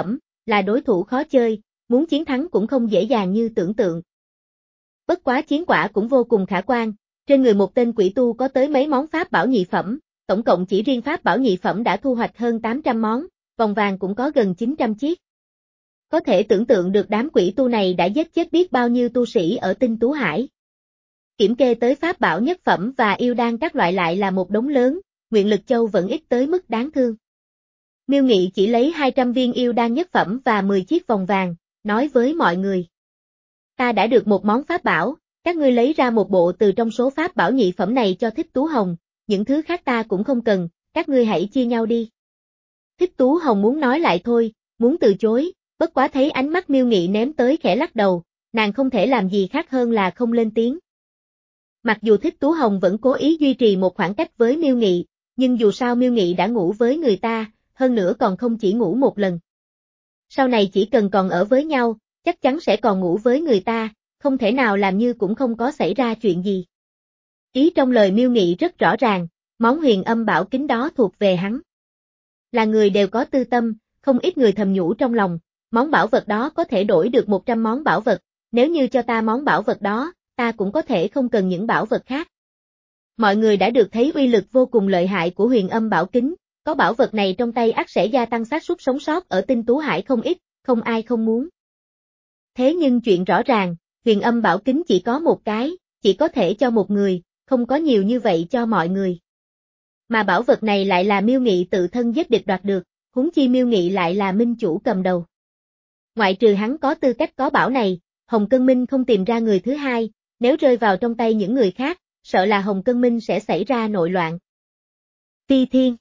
là đối thủ khó chơi, muốn chiến thắng cũng không dễ dàng như tưởng tượng. Bất quá chiến quả cũng vô cùng khả quan, trên người một tên quỷ tu có tới mấy món pháp bảo nhị phẩm, tổng cộng chỉ riêng pháp bảo nhị phẩm đã thu hoạch hơn tám trăm món, vòng vàng cũng có gần chín trăm chiếc. Có thể tưởng tượng được đám quỷ tu này đã giết chết biết bao nhiêu tu sĩ ở Tinh Tú Hải. Kiểm kê tới pháp bảo nhất phẩm và yêu đan các loại lại là một đống lớn, nguyện lực châu vẫn ít tới mức đáng thương. Miêu Nghị chỉ lấy hai trăm viên yêu đan nhất phẩm và mười chiếc vòng vàng, nói với mọi người. Ta đã được một món pháp bảo, các ngươi lấy ra một bộ từ trong số pháp bảo nhị phẩm này cho Thích Tú Hồng, những thứ khác ta cũng không cần, các ngươi hãy chia nhau đi. Thích Tú Hồng muốn nói lại thôi, muốn từ chối, bất quá thấy ánh mắt Miêu Nghị ném tới khẽ lắc đầu, nàng không thể làm gì khác hơn là không lên tiếng. Mặc dù Thích Tú Hồng vẫn cố ý duy trì một khoảng cách với Miêu Nghị, nhưng dù sao Miêu Nghị đã ngủ với người ta, hơn nữa còn không chỉ ngủ một lần. Sau này chỉ cần còn ở với nhau, chắc chắn sẽ còn ngủ với người ta, không thể nào làm như cũng không có xảy ra chuyện gì. Ý trong lời Miêu Nghị rất rõ ràng, món huyền âm bảo kính đó thuộc về hắn. Là người đều có tư tâm, không ít người thầm nhủ trong lòng, món bảo vật đó có thể đổi được một trăm món bảo vật, nếu như cho ta món bảo vật đó, ta cũng có thể không cần những bảo vật khác. Mọi người đã được thấy uy lực vô cùng lợi hại của huyền âm bảo kính, có bảo vật này trong tay ắt sẽ gia tăng xác suất sống sót ở Tinh Tú Hải không ít, không ai không muốn. Thế nhưng chuyện rõ ràng, huyền âm bảo kính chỉ có một cái, chỉ có thể cho một người, không có nhiều như vậy cho mọi người. Mà bảo vật này lại là Miêu Nghị tự thân giết địch đoạt được, huống chi Miêu Nghị lại là minh chủ cầm đầu. Ngoại trừ hắn có tư cách có bảo này, Hồng Cân Minh không tìm ra người thứ hai, nếu rơi vào trong tay những người khác, sợ là Hồng Cân Minh sẽ xảy ra nội loạn. Phi Thiên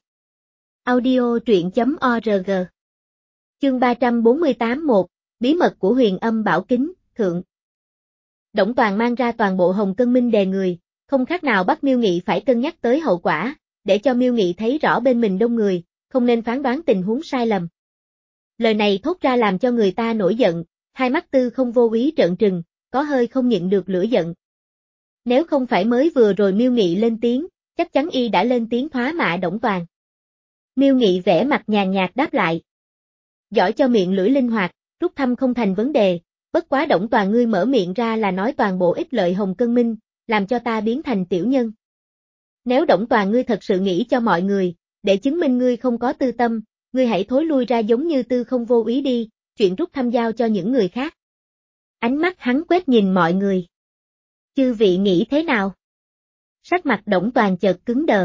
Audio truyện chấm org Chương ba trăm bốn mươi tám một Bí mật của huyền âm bảo kính, thượng. Đổng Toàn mang ra toàn bộ Hồng Cân Minh đề người, không khác nào bắt Miêu Nghị phải cân nhắc tới hậu quả, để cho Miêu Nghị thấy rõ bên mình đông người, không nên phán đoán tình huống sai lầm. Lời này thốt ra làm cho người ta nổi giận, hai mắt Tư Không vô ý trợn trừng, có hơi không nhịn được lửa giận. Nếu không phải mới vừa rồi Miêu Nghị lên tiếng, chắc chắn y đã lên tiếng thoá mạ Đổng Toàn. Miêu Nghị vẻ mặt nhàn nhạt đáp lại. Giỏi cho miệng lưỡi linh hoạt, rút thăm không thành vấn đề, bất quá Đổng Toàn ngươi mở miệng ra là nói toàn bộ ích lợi Hồng Cân Minh, làm cho ta biến thành tiểu nhân. Nếu Đổng Toàn ngươi thật sự nghĩ cho mọi người, để chứng minh ngươi không có tư tâm, ngươi hãy thối lui ra giống như Tư Không vô ý đi, chuyện rút thăm giao cho những người khác. Ánh mắt hắn quét nhìn mọi người. Chư vị nghĩ thế nào? Sắc mặt Đổng Toàn chợt cứng đờ.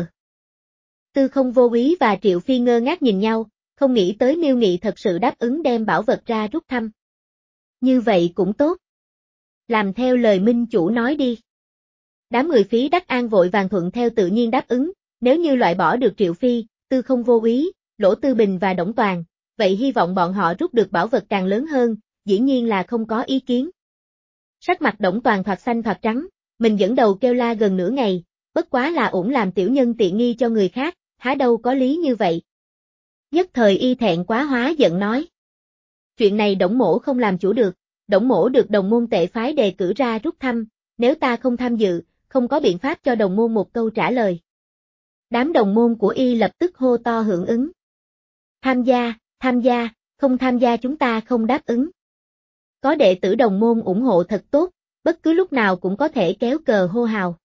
Tư Không vô ý và Triệu Phi ngơ ngác nhìn nhau, không nghĩ tới Miêu Nghị thật sự đáp ứng đem bảo vật ra rút thăm. Như vậy cũng tốt. Làm theo lời minh chủ nói đi. Đám người Phí Đắc An vội vàng thuận theo tự nhiên đáp ứng, nếu như loại bỏ được Triệu Phi, Tư Không vô ý, Lỗ Tư Bình và Đổng Toàn, vậy hy vọng bọn họ rút được bảo vật càng lớn hơn, dĩ nhiên là không có ý kiến. Sắc mặt Đổng Toàn thoạt xanh thoạt trắng, mình dẫn đầu kêu la gần nửa ngày, bất quá là ổn làm tiểu nhân tiện nghi cho người khác, há đâu có lý như vậy. Nhất thời y thẹn quá hóa giận nói. Chuyện này Đổng Mỗ không làm chủ được, Đổng Mỗ được đồng môn tệ phái đề cử ra rút thăm, nếu ta không tham dự, không có biện pháp cho đồng môn một câu trả lời. Đám đồng môn của y lập tức hô to hưởng ứng. Tham gia, tham gia, không tham gia chúng ta không đáp ứng. Có đệ tử đồng môn ủng hộ thật tốt, bất cứ lúc nào cũng có thể kéo cờ hô hào.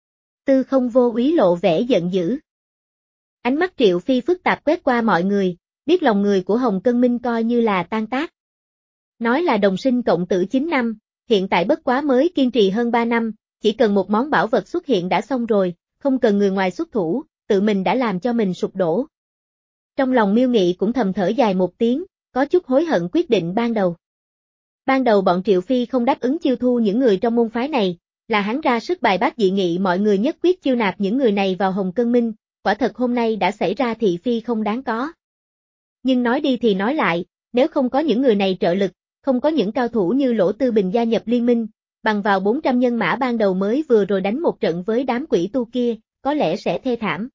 Tư Không vô ý lộ vẻ giận dữ. Ánh mắt Triệu Phi phức tạp quét qua mọi người, biết lòng người của Hồng Cân Minh coi như là tan tác. Nói là đồng sinh cộng tử chín năm, hiện tại bất quá mới kiên trì hơn ba năm, chỉ cần một món bảo vật xuất hiện đã xong rồi, không cần người ngoài xuất thủ, tự mình đã làm cho mình sụp đổ. Trong lòng Miêu Nghị cũng thầm thở dài một tiếng, có chút hối hận quyết định ban đầu. Ban đầu bọn Triệu Phi không đáp ứng chiêu thu những người trong môn phái này, là hắn ra sức bài bác dị nghị mọi người nhất quyết chiêu nạp những người này vào Hồng Cân Minh, quả thật hôm nay đã xảy ra thị phi không đáng có. Nhưng nói đi thì nói lại, nếu không có những người này trợ lực, không có những cao thủ như Lỗ Tư Bình gia nhập liên minh, bằng vào bốn trăm nhân mã ban đầu mới vừa rồi đánh một trận với đám quỷ tu kia, có lẽ sẽ thê thảm.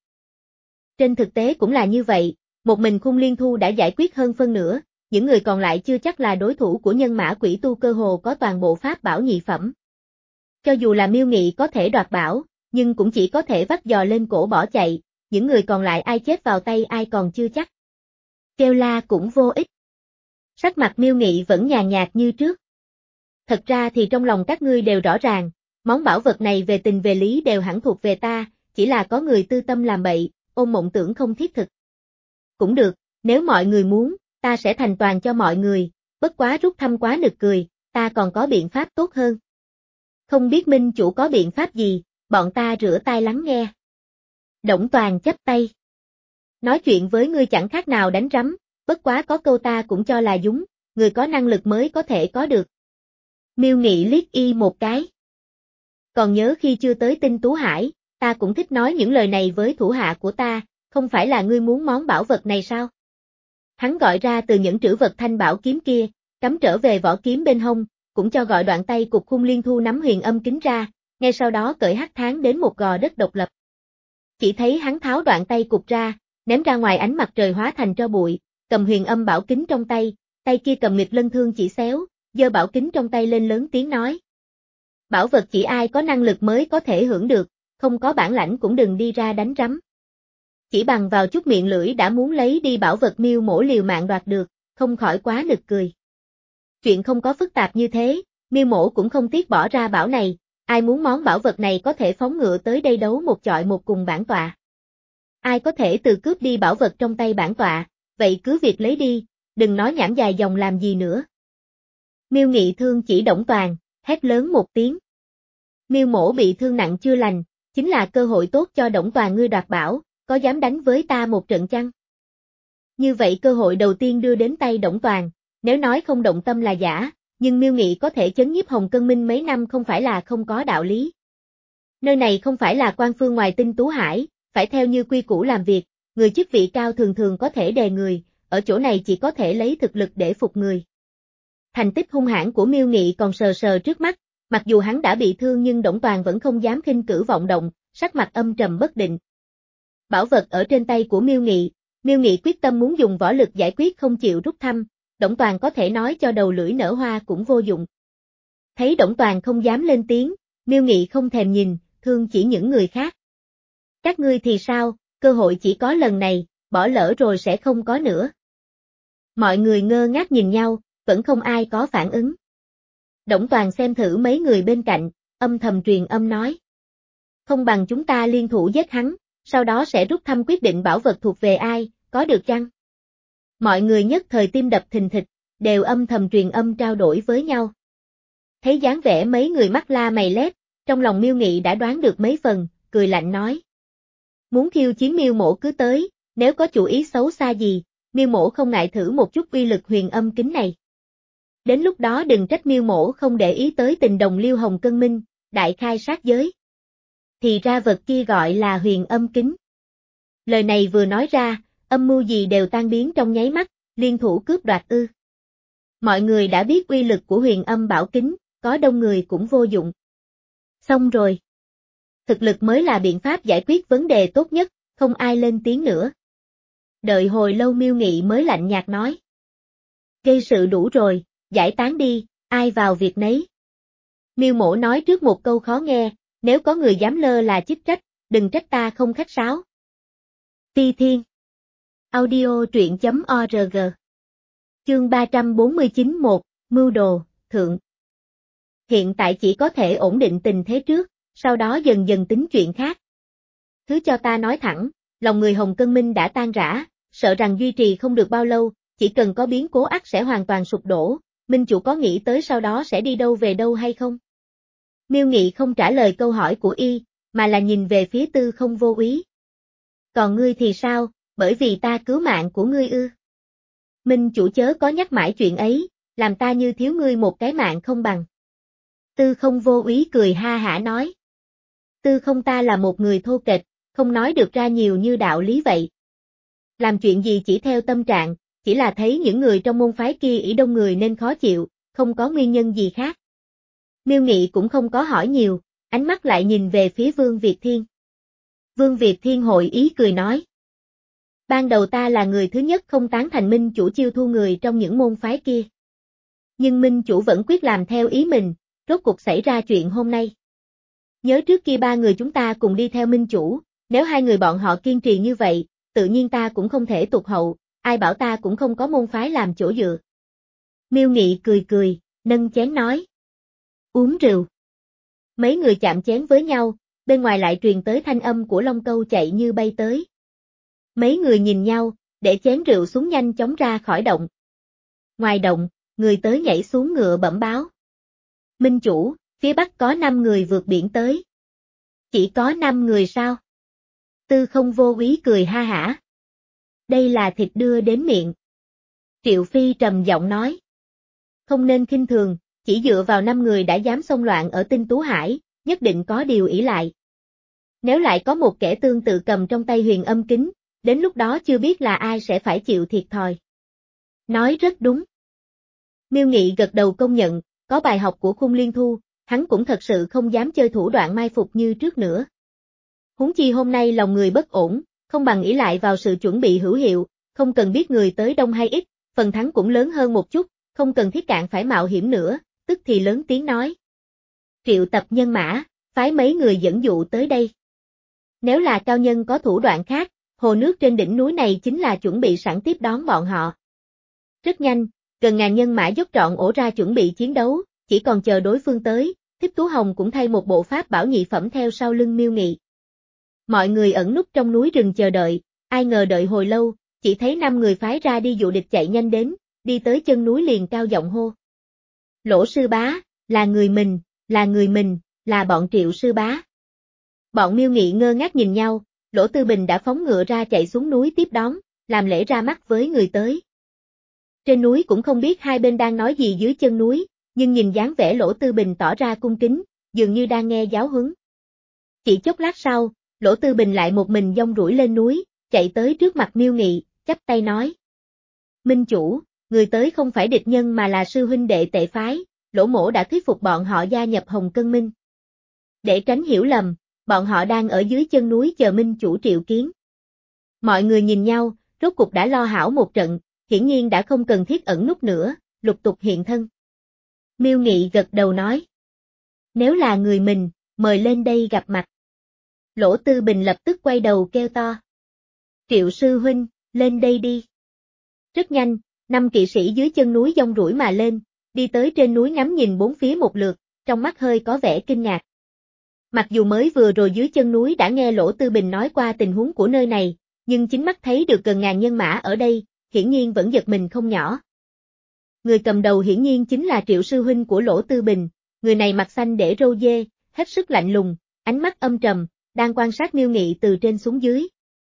Trên thực tế cũng là như vậy, một mình Khung Liên Thu đã giải quyết hơn phân nửa, những người còn lại chưa chắc là đối thủ của nhân mã quỷ tu cơ hồ có toàn bộ pháp bảo nhị phẩm. Cho dù là Miêu Nghị có thể đoạt bảo, nhưng cũng chỉ có thể vắt giò lên cổ bỏ chạy, những người còn lại ai chết vào tay ai còn chưa chắc. Kêu la cũng vô ích. Sắc mặt Miêu Nghị vẫn nhàn nhạt như trước. Thật ra thì trong lòng các ngươi đều rõ ràng, món bảo vật này về tình về lý đều hẳn thuộc về ta, chỉ là có người tư tâm làm bậy, ôm mộng tưởng không thiết thực. Cũng được, nếu mọi người muốn, ta sẽ thành toàn cho mọi người, bất quá rút thăm quá nực cười, ta còn có biện pháp tốt hơn. Không biết minh chủ có biện pháp gì, bọn ta rửa tai lắng nghe. Đổng Toàn chắp tay. Nói chuyện với ngươi chẳng khác nào đánh rắm, bất quá có câu ta cũng cho là đúng, người có năng lực mới có thể có được. Miêu Nghị liếc y một cái. Còn nhớ khi chưa tới Tinh Tú Hải, ta cũng thích nói những lời này với thủ hạ của ta, không phải là ngươi muốn món bảo vật này sao? Hắn gọi ra từ những trữ vật thanh bảo kiếm kia, cắm trở về vỏ kiếm bên hông, cũng cho gọi đoạn tay cục khung liên thu nắm huyền âm kính ra, ngay sau đó cởi hắc tháng đến một gò đất độc lập. Chỉ thấy hắn tháo đoạn tay cục ra, ném ra ngoài ánh mặt trời hóa thành tro bụi, cầm huyền âm bảo kính trong tay, tay kia cầm nghịch lân thương chỉ xéo, giơ bảo kính trong tay lên lớn tiếng nói. Bảo vật chỉ ai có năng lực mới có thể hưởng được, không có bản lãnh cũng đừng đi ra đánh rắm. Chỉ bằng vào chút miệng lưỡi đã muốn lấy đi bảo vật Miêu Mỗ liều mạng đoạt được, không khỏi quá nực cười. Chuyện không có phức tạp như thế, Miêu Mỗ cũng không tiếc bỏ ra bảo này, ai muốn món bảo vật này có thể phóng ngựa tới đây đấu một chọi một cùng bản tọa. Ai có thể từ cướp đi bảo vật trong tay bản tọa, vậy cứ việc lấy đi, đừng nói nhảm dài dòng làm gì nữa. Miêu Nghị thương chỉ Đổng Toàn, hét lớn một tiếng. Miêu Mỗ bị thương nặng chưa lành, chính là cơ hội tốt cho Đổng Toàn ngươi đoạt bảo, có dám đánh với ta một trận chăng? Như vậy cơ hội đầu tiên đưa đến tay Đổng Toàn, nếu nói không động tâm là giả, nhưng Miêu Nghị có thể chấn nhiếp Hồng Cân Minh mấy năm không phải là không có đạo lý. Nơi này không phải là quan phương ngoài Tinh Tú Hải, phải theo như quy củ làm việc, người chức vị cao thường thường có thể đè người, ở chỗ này chỉ có thể lấy thực lực để phục người. Thành tích hung hãn của Miêu Nghị còn sờ sờ trước mắt, mặc dù hắn đã bị thương nhưng Đổng Toàn vẫn không dám khinh cử vọng động, sắc mặt âm trầm bất định. Bảo vật ở trên tay của Miêu Nghị, Miêu Nghị quyết tâm muốn dùng võ lực giải quyết không chịu rút thăm, Đổng Toàn có thể nói cho đầu lưỡi nở hoa cũng vô dụng. Thấy Đổng Toàn không dám lên tiếng, Miêu Nghị không thèm nhìn, thương chỉ những người khác. Các ngươi thì sao, cơ hội chỉ có lần này, bỏ lỡ rồi sẽ không có nữa. Mọi người ngơ ngác nhìn nhau, vẫn không ai có phản ứng. Đổng Toàn xem thử mấy người bên cạnh, âm thầm truyền âm nói. Không bằng chúng ta liên thủ giết hắn, sau đó sẽ rút thăm quyết định bảo vật thuộc về ai, có được chăng? Mọi người nhất thời tim đập thình thịch, đều âm thầm truyền âm trao đổi với nhau. Thấy dáng vẻ mấy người mắt la mày lét, trong lòng Miêu Nghị đã đoán được mấy phần, cười lạnh nói. Muốn khiêu chiến Miêu Mỗ cứ tới, nếu có chủ ý xấu xa gì, Miêu Mỗ không ngại thử một chút uy lực huyền âm kính này. Đến lúc đó đừng trách Miêu Mỗ không để ý tới tình đồng Liêu Hồng Cân Minh, đại khai sát giới. Thì ra vật kia gọi là huyền âm kính. Lời này vừa nói ra, âm mưu gì đều tan biến trong nháy mắt, liên thủ cướp đoạt ư. Mọi người đã biết uy lực của huyền âm bảo kính, có đông người cũng vô dụng. Xong rồi. Thực lực mới là biện pháp giải quyết vấn đề tốt nhất, không ai lên tiếng nữa. Đợi hồi lâu Miêu Nghị mới lạnh nhạt nói. Gây sự đủ rồi, giải tán đi, ai vào việc nấy. Miêu Mỗ nói trước một câu khó nghe, nếu có người dám lơ là chức trách, đừng trách ta không khách sáo. Phi Thiên Audio truyện chấm org Chương ba trăm bốn mươi chín một, Mưu đồ, Thượng. Hiện tại chỉ có thể ổn định tình thế trước, sau đó dần dần tính chuyện khác. Thứ cho ta nói thẳng, lòng người Hồng Cân Minh đã tan rã, sợ rằng duy trì không được bao lâu, chỉ cần có biến cố ắt sẽ hoàn toàn sụp đổ, Minh chủ có nghĩ tới sau đó sẽ đi đâu về đâu hay không? Miêu Nghị không trả lời câu hỏi của y, mà là nhìn về phía Tư Không Vô Úy. Còn ngươi thì sao, bởi vì ta cứu mạng của ngươi ư? Minh chủ chớ có nhắc mãi chuyện ấy, làm ta như thiếu ngươi một cái mạng không bằng. Tư Không Vô Úy cười ha hả nói. Tư Không ta là một người thô kệch, không nói được ra nhiều như đạo lý vậy. Làm chuyện gì chỉ theo tâm trạng, chỉ là thấy những người trong môn phái kia ỷ đông người nên khó chịu, không có nguyên nhân gì khác. Miêu Nghị cũng không có hỏi nhiều, ánh mắt lại nhìn về phía Vương Việt Thiên. Vương Việt Thiên hội ý cười nói. Ban đầu ta là người thứ nhất không tán thành Minh chủ chiêu thu người trong những môn phái kia. Nhưng Minh chủ vẫn quyết làm theo ý mình, rốt cuộc xảy ra chuyện hôm nay. Nhớ trước kia ba người chúng ta cùng đi theo Minh chủ, nếu hai người bọn họ kiên trì như vậy, tự nhiên ta cũng không thể tụt hậu, ai bảo ta cũng không có môn phái làm chỗ dựa. Miêu Nghị cười cười, nâng chén nói. Uống rượu. Mấy người chạm chén với nhau, bên ngoài lại truyền tới thanh âm của Long Câu chạy như bay tới. Mấy người nhìn nhau, để chén rượu xuống nhanh chóng ra khỏi động. Ngoài động, người tới nhảy xuống ngựa bẩm báo. Minh chủ, phía bắc có năm người vượt biển tới. Chỉ có năm người sao? Tư Không Vô Úy cười ha hả. Đây là thịt đưa đến miệng. Triệu Phi trầm giọng nói. Không nên khinh thường, chỉ dựa vào năm người đã dám xông loạn ở Tinh Tú Hải, nhất định có điều ỷ lại. Nếu lại có một kẻ tương tự cầm trong tay huyền âm kính, đến lúc đó chưa biết là ai sẽ phải chịu thiệt thòi. Nói rất đúng. Miêu Nghị gật đầu công nhận, có bài học của Khung Liên Thu, hắn cũng thật sự không dám chơi thủ đoạn mai phục như trước nữa. Huống chi hôm nay lòng người bất ổn, không bằng ỷ lại vào sự chuẩn bị hữu hiệu, không cần biết người tới đông hay ít, phần thắng cũng lớn hơn một chút, không cần thiết cạn phải mạo hiểm nữa, tức thì lớn tiếng nói. Triệu tập nhân mã, phái mấy người dẫn dụ tới đây. Nếu là cao nhân có thủ đoạn khác, hồ nước trên đỉnh núi này chính là chuẩn bị sẵn tiếp đón bọn họ. Rất nhanh, gần ngàn nhân mã dốc trọn ổ ra chuẩn bị chiến đấu, chỉ còn chờ đối phương tới, Thiếp Tú Hồng cũng thay một bộ pháp bảo nhị phẩm theo sau lưng Miêu Nghị. Mọi người ẩn núp trong núi rừng chờ đợi, ai ngờ đợi hồi lâu, chỉ thấy năm người phái ra đi dụ địch chạy nhanh đến, đi tới chân núi liền cao giọng hô. Lỗ sư bá, là người mình, là người mình, là bọn Triệu sư bá. Bọn Miêu Nghị ngơ ngác nhìn nhau, Lỗ Tư Bình đã phóng ngựa ra chạy xuống núi tiếp đón, làm lễ ra mắt với người tới. Trên núi cũng không biết hai bên đang nói gì dưới chân núi, nhưng nhìn dáng vẻ Lỗ Tư Bình tỏ ra cung kính, dường như đang nghe giáo huấn. Chỉ chốc lát sau, Lỗ Tư Bình lại một mình dông rủi lên núi, chạy tới trước mặt Miêu Nghị, chắp tay nói. Minh chủ, người tới không phải địch nhân mà là sư huynh đệ Tệ phái, Lỗ mỗ đã thuyết phục bọn họ gia nhập Hồng Cân Minh. Để tránh hiểu lầm, bọn họ đang ở dưới chân núi chờ Minh chủ triệu kiến. Mọi người nhìn nhau, rốt cục đã lo hảo một trận, hiển nhiên đã không cần thiết ẩn núp nữa, lục tục hiện thân. Miêu Nghị gật đầu nói. Nếu là người mình, mời lên đây gặp mặt. Lỗ Tư Bình lập tức quay đầu kêu to. Triệu sư huynh, lên đây đi. Rất nhanh, năm kỵ sĩ dưới chân núi dông rủi mà lên, đi tới trên núi ngắm nhìn bốn phía một lượt, trong mắt hơi có vẻ kinh ngạc. Mặc dù mới vừa rồi dưới chân núi đã nghe Lỗ Tư Bình nói qua tình huống của nơi này, nhưng chính mắt thấy được gần ngàn nhân mã ở đây, hiển nhiên vẫn giật mình không nhỏ. Người cầm đầu hiển nhiên chính là Triệu sư huynh của Lỗ Tư Bình, người này mặt xanh để râu dê, hết sức lạnh lùng, ánh mắt âm trầm, đang quan sát Miêu Nghị từ trên xuống dưới.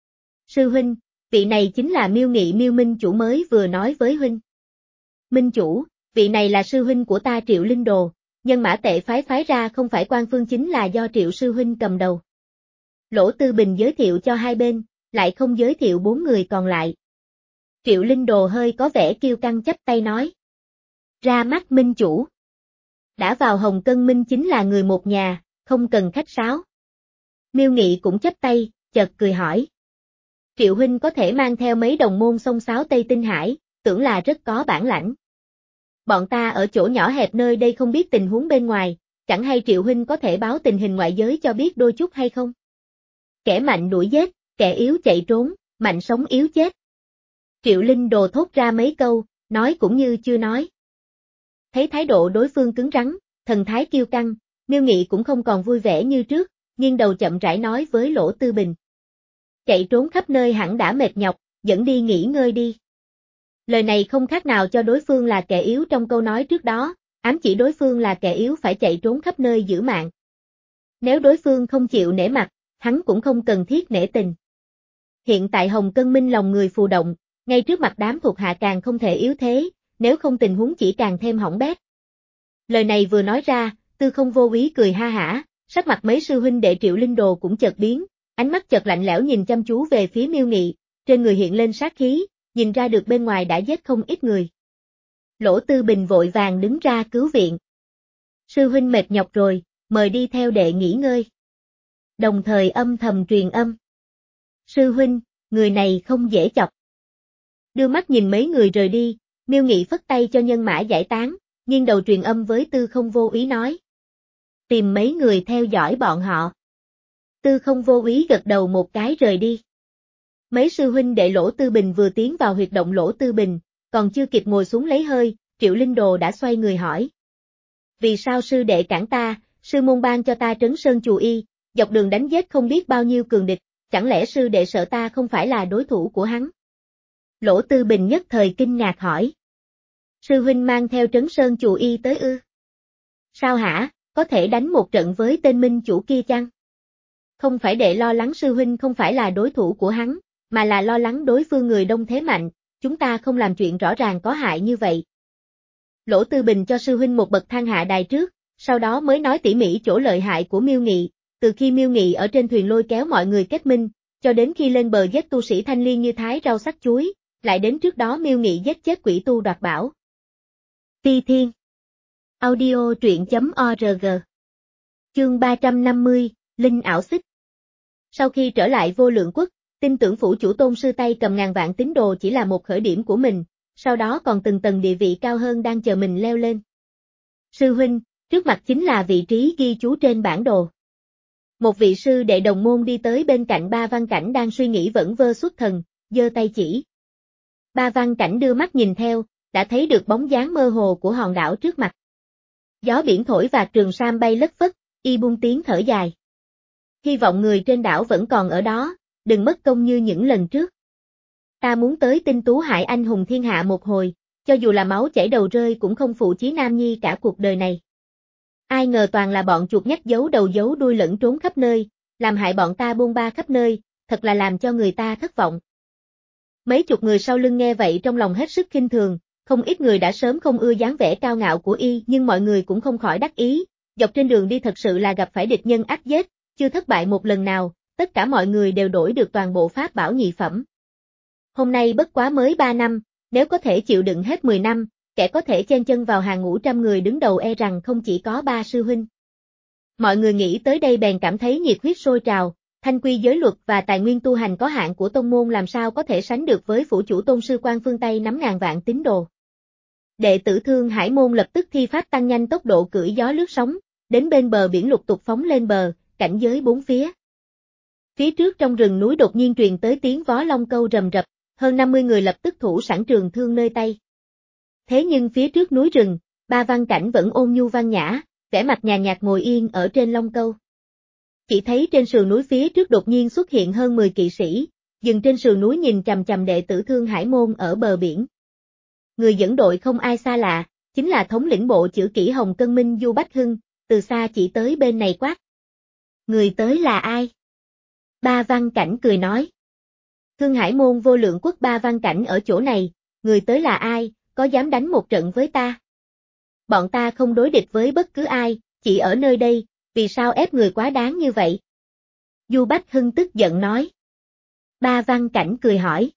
Sư huynh, vị này chính là Miêu Nghị Miêu Minh chủ mới vừa nói với huynh. Minh chủ, vị này là sư huynh của ta Triệu Linh Đồ, nhân mã Tệ phái phái ra không phải quan phương chính là do Triệu sư huynh cầm đầu. Lỗ Tư Bình giới thiệu cho hai bên, lại không giới thiệu bốn người còn lại. Triệu Linh Đồ hơi có vẻ kiêu căng chắp tay nói. Ra mắt Minh chủ. Đã vào Hồng Cân Minh chính là người một nhà, không cần khách sáo. Miêu Nghị cũng chắp tay, chợt cười hỏi. Triệu huynh có thể mang theo mấy đồng môn xông xáo Tây Tinh Hải, tưởng là rất có bản lãnh. Bọn ta ở chỗ nhỏ hẹp nơi đây không biết tình huống bên ngoài, chẳng hay Triệu huynh có thể báo tình hình ngoại giới cho biết đôi chút hay không? Kẻ mạnh đuổi giết, kẻ yếu chạy trốn, mạnh sống yếu chết. Triệu Linh Đồ thốt ra mấy câu, nói cũng như chưa nói. Thấy thái độ đối phương cứng rắn, thần thái kiêu căng, Miêu Nghị cũng không còn vui vẻ như trước, nghiêng đầu chậm rãi nói với Lỗ Tư Bình. Chạy trốn khắp nơi hẳn đã mệt nhọc, dẫn đi nghỉ ngơi đi. Lời này không khác nào cho đối phương là kẻ yếu trong câu nói trước đó, ám chỉ đối phương là kẻ yếu phải chạy trốn khắp nơi giữ mạng. Nếu đối phương không chịu nể mặt, hắn cũng không cần thiết nể tình. Hiện tại Hồng Cân Minh lòng người phù động, ngay trước mặt đám thuộc hạ càng không thể yếu thế, nếu không tình huống chỉ càng thêm hỏng bét. Lời này vừa nói ra, Tư Không Vô Úy cười ha hả, sắc mặt mấy sư huynh đệ Triệu Linh Đồ cũng chợt biến, ánh mắt chợt lạnh lẽo nhìn chăm chú về phía Miêu Nghị, trên người hiện lên sát khí, nhìn ra được bên ngoài đã giết không ít người. Lỗ Tư Bình vội vàng đứng ra cứu viện. Sư huynh mệt nhọc rồi, mời đi theo đệ nghỉ ngơi. Đồng thời âm thầm truyền âm. Sư huynh, người này không dễ chọc. Đưa mắt nhìn mấy người rời đi, Miêu Nghị phất tay cho nhân mã giải tán, nghiêng đầu truyền âm với Tư Không Vô Úy nói. Tìm mấy người theo dõi bọn họ. Tư Không Vô Úy gật đầu một cái rời đi. Mấy sư huynh đệ Lỗ Tư Bình vừa tiến vào huyệt động Lỗ Tư Bình, còn chưa kịp ngồi xuống lấy hơi, Triệu Linh Đồ đã xoay người hỏi. Vì sao sư đệ cản ta, sư môn ban cho ta trấn sơn chù y, dọc đường đánh giết không biết bao nhiêu cường địch, chẳng lẽ sư đệ sợ ta không phải là đối thủ của hắn? Lỗ Tư Bình nhất thời kinh ngạc hỏi. Sư huynh mang theo trấn sơn chù y tới ư? Sao hả, có thể đánh một trận với tên minh chủ kia chăng? Không phải đệ lo lắng sư huynh không phải là đối thủ của hắn, mà là lo lắng đối phương người đông thế mạnh, chúng ta không làm chuyện rõ ràng có hại như vậy. Lỗ Tư Bình cho sư huynh một bậc thang hạ đài trước, sau đó mới nói tỉ mỉ chỗ lợi hại của Miêu Nghị, từ khi Miêu Nghị ở trên thuyền lôi kéo mọi người kết minh, cho đến khi lên bờ giết tu sĩ thanh liên như thái rau sắc chuối, lại đến trước đó Miêu Nghị giết chết quỷ tu đoạt bảo. Ti Thiên Audio truyện chấm org Chương ba trăm năm mươi, Linh ảo xích. Sau khi trở lại Vô Lượng Quốc, tin tưởng phủ chủ tôn sư tay cầm ngàn vạn tín đồ chỉ là một khởi điểm của mình, sau đó còn từng tầng địa vị cao hơn đang chờ mình leo lên. Sư huynh, trước mặt chính là vị trí ghi chú trên bản đồ. Một vị sư đệ đồng môn đi tới bên cạnh Ba Văn Cảnh đang suy nghĩ vẩn vơ xuất thần, giơ tay chỉ. Ba Văn Cảnh đưa mắt nhìn theo, đã thấy được bóng dáng mơ hồ của hòn đảo trước mặt. Gió biển thổi vạt trường sam bay lất phất, y buông tiếng thở dài. Hy vọng người trên đảo vẫn còn ở đó, đừng mất công như những lần trước. Ta muốn tới Tinh Tú Hải anh hùng thiên hạ một hồi, cho dù là máu chảy đầu rơi cũng không phụ chí nam nhi cả cuộc đời này. Ai ngờ toàn là bọn chuột nhắt giấu đầu giấu đuôi lẫn trốn khắp nơi, làm hại bọn ta bôn ba khắp nơi, thật là làm cho người ta thất vọng. Mấy chục người sau lưng nghe vậy trong lòng hết sức khinh thường, không ít người đã sớm không ưa dáng vẻ cao ngạo của y nhưng mọi người cũng không khỏi đắc ý, dọc trên đường đi thật sự là gặp phải địch nhân ác giết, chưa thất bại một lần nào, tất cả mọi người đều đổi được toàn bộ pháp bảo nhị phẩm. Hôm nay bất quá mới ba năm, nếu có thể chịu đựng hết mười năm, kẻ có thể chen chân vào hàng ngũ trăm người đứng đầu e rằng không chỉ có ba sư huynh. Mọi người nghĩ tới đây bèn cảm thấy nhiệt huyết sôi trào, thanh quy giới luật và tài nguyên tu hành có hạn của tông môn làm sao có thể sánh được với phủ chủ tôn sư quan phương Tây nắm ngàn vạn tín đồ. Đệ tử Thương Hải môn lập tức thi pháp tăng nhanh tốc độ cưỡi gió lướt sóng, đến bên bờ biển lục tục phóng lên bờ, cảnh giới bốn phía. Phía trước trong rừng núi đột nhiên truyền tới tiếng vó long câu rầm rập, hơn năm mươi người lập tức thủ sẵn trường thương nơi tay. Thế nhưng phía trước núi rừng, Ba Văn Cảnh vẫn ôn nhu văn nhã, vẻ mặt nhàn nhạt ngồi yên ở trên long câu. Chỉ thấy trên sườn núi phía trước đột nhiên xuất hiện hơn mười kỵ sĩ, dừng trên sườn núi nhìn chằm chằm đệ tử Thương Hải môn ở bờ biển. Người dẫn đội không ai xa lạ, chính là thống lĩnh bộ chữ kỹ Hồng Cân Minh Du Bách Hưng, từ xa chỉ tới bên này quát. Người tới là ai? Ba Văn Cảnh cười nói. Thương Hải môn Vô Lượng Quốc Ba Văn Cảnh ở chỗ này, người tới là ai, có dám đánh một trận với ta? Bọn ta không đối địch với bất cứ ai, chỉ ở nơi đây, vì sao ép người quá đáng như vậy? Du Bách Hưng tức giận nói. Ba Văn Cảnh cười hỏi.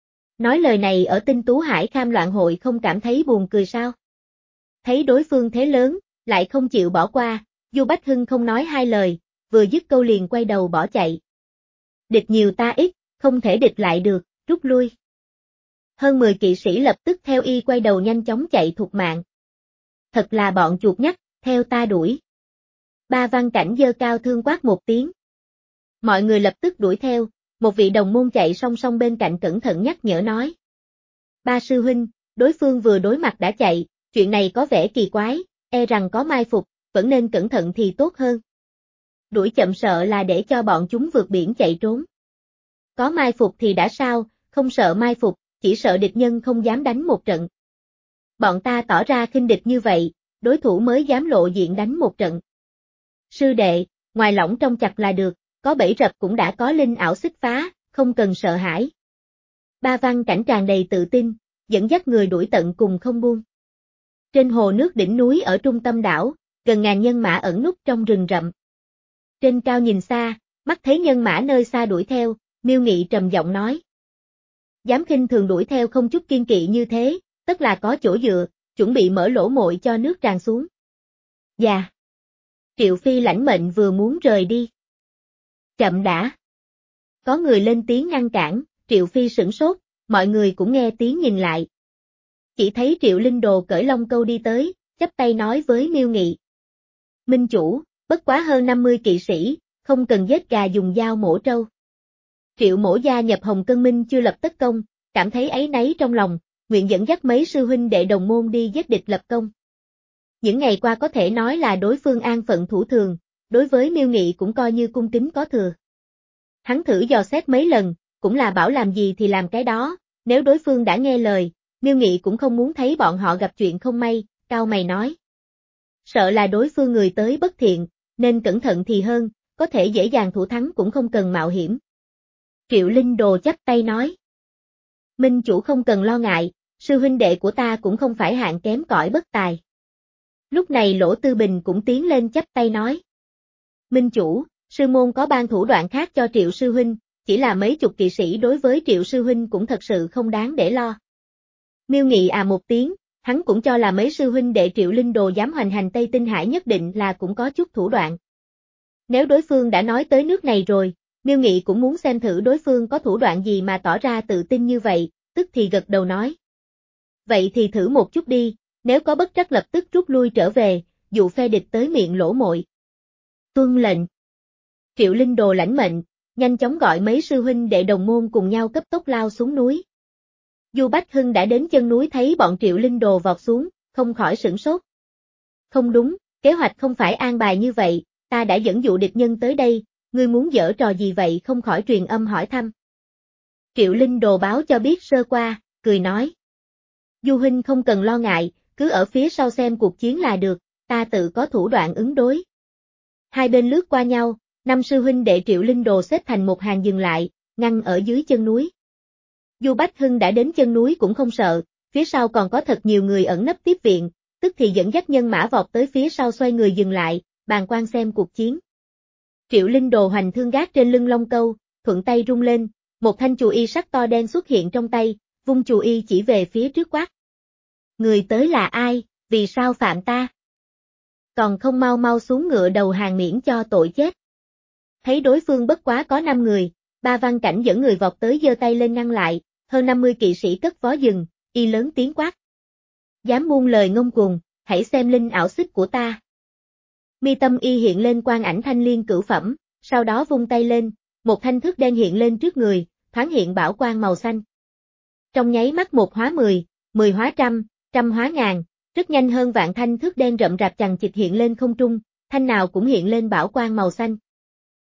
Nói lời này ở Tinh Tú Hải Kham Loạn Hội không cảm thấy buồn cười sao? Thấy đối phương thế lớn, lại không chịu bỏ qua, Du Bách Hưng không nói hai lời, vừa dứt câu liền quay đầu bỏ chạy. Địch nhiều ta ít, không thể địch lại được, rút lui. Hơn mười kỵ sĩ lập tức theo y quay đầu nhanh chóng chạy thục mạng. Thật là bọn chuột nhắt, theo ta đuổi. Ba Văn Cảnh giơ cao thương quát một tiếng. Mọi người lập tức đuổi theo, một vị đồng môn chạy song song bên cạnh cẩn thận nhắc nhở nói. Ba sư huynh, đối phương vừa đối mặt đã chạy, chuyện này có vẻ kỳ quái, e rằng có mai phục, vẫn nên cẩn thận thì tốt hơn. Đuổi chậm sợ là để cho bọn chúng vượt biển chạy trốn. Có mai phục thì đã sao, không sợ mai phục, chỉ sợ địch nhân không dám đánh một trận. Bọn ta tỏ ra khinh địch như vậy, đối thủ mới dám lộ diện đánh một trận. Sư đệ, ngoài lỏng trong chặt là được, có bẫy rập cũng đã có linh ảo xích phá, không cần sợ hãi. Ba Văn Cảnh tràn đầy tự tin, dẫn dắt người đuổi tận cùng không buông. Trên hồ nước đỉnh núi ở trung tâm đảo, gần ngàn nhân mã ẩn núp trong rừng rậm. Trên cao nhìn xa, mắt thấy nhân mã nơi xa đuổi theo, Miêu Nghị trầm giọng nói. Dám khinh thường đuổi theo không chút kiên kỵ như thế, tất là có chỗ dựa, chuẩn bị mở lỗ mội cho nước tràn xuống. Dạ. Triệu Phi lãnh mệnh vừa muốn rời đi. Chậm đã. Có người lên tiếng ngăn cản, Triệu Phi sửng sốt, mọi người cũng nghe tiếng nhìn lại. Chỉ thấy Triệu Linh Đồ cởi long câu đi tới, chắp tay nói với Miêu Nghị. Minh chủ, bất quá hơn năm mươi kỵ sĩ, không cần giết gà dùng dao mổ trâu. Triệu mổ gia nhập Hồng Cân Minh chưa lập tất công, cảm thấy áy náy trong lòng, nguyện dẫn dắt mấy sư huynh đệ đồng môn đi giết địch lập công. Những ngày qua có thể nói là đối phương an phận thủ thường, đối với Miêu Nghị cũng coi như cung kính có thừa. Hắn thử dò xét mấy lần, cũng là bảo làm gì thì làm cái đó, nếu đối phương đã nghe lời, Miêu Nghị cũng không muốn thấy bọn họ gặp chuyện không may, cau mày nói. Sợ là đối phương người tới bất thiện, nên cẩn thận thì hơn, có thể dễ dàng thủ thắng cũng không cần mạo hiểm. Triệu Linh Đồ chắp tay nói. Minh chủ không cần lo ngại, sư huynh đệ của ta cũng không phải hạng kém cỏi bất tài. Lúc này Lỗ Tư Bình cũng tiến lên chắp tay nói. Minh chủ, sư môn có ban thủ đoạn khác cho Triệu sư huynh, chỉ là mấy chục kỵ sĩ đối với Triệu sư huynh cũng thật sự không đáng để lo. Miêu Nghị à một tiếng, hắn cũng cho là mấy sư huynh đệ Triệu Linh Đồ dám hoành hành Tây Tinh Hải nhất định là cũng có chút thủ đoạn. Nếu đối phương đã nói tới nước này rồi, Miêu Nghị cũng muốn xem thử đối phương có thủ đoạn gì mà tỏ ra tự tin như vậy, tức thì gật đầu nói. Vậy thì thử một chút đi, nếu có bất trắc lập tức rút lui trở về, dụ phe địch tới miệng lỗ mội. Tuân lệnh. Triệu Linh Đồ lãnh mệnh, nhanh chóng gọi mấy sư huynh đệ đồng môn cùng nhau cấp tốc lao xuống núi. Du Bách Hưng đã đến chân núi thấy bọn Triệu Linh Đồ vọt xuống, không khỏi sửng sốt. Không đúng, kế hoạch không phải an bài như vậy, ta đã dẫn dụ địch nhân tới đây, ngươi muốn giở trò gì vậy không khỏi truyền âm hỏi thăm. Triệu Linh Đồ báo cho biết sơ qua, cười nói. Du huynh không cần lo ngại, cứ ở phía sau xem cuộc chiến là được, ta tự có thủ đoạn ứng đối. Hai bên lướt qua nhau, năm sư huynh đệ Triệu Linh Đồ xếp thành một hàng dừng lại, ngăn ở dưới chân núi. Du Bách Hưng đã đến chân núi cũng không sợ, phía sau còn có thật nhiều người ẩn nấp tiếp viện, tức thì dẫn dắt nhân mã vọt tới phía sau xoay người dừng lại, bàn quan xem cuộc chiến. Triệu Linh Đồ hoành thương gác trên lưng Long Câu, thuận tay rung lên, một thanh chù y sắc to đen xuất hiện trong tay, vung chù y chỉ về phía trước quát. Người tới là ai, vì sao phạm ta? Còn không mau mau xuống ngựa đầu hàng miễn cho tội chết. Thấy đối phương bất quá có năm người, Ba Văn Cảnh dẫn người vọt tới giơ tay lên ngăn lại, hơn năm mươi kỵ sĩ cất vó dừng, y lớn tiếng quát. Dám buông lời ngông cuồng, hãy xem linh ảo xích của ta. Mi tâm y hiện lên quang ảnh thanh liên cửu phẩm, sau đó vung tay lên, một thanh thước đen hiện lên trước người, thoáng hiện bảo quang màu xanh. Trong nháy mắt một hóa mười, mười hóa trăm, trăm hóa ngàn, rất nhanh hơn vạn thanh thước đen rậm rạp chằng chịt hiện lên không trung, thanh nào cũng hiện lên bảo quang màu xanh.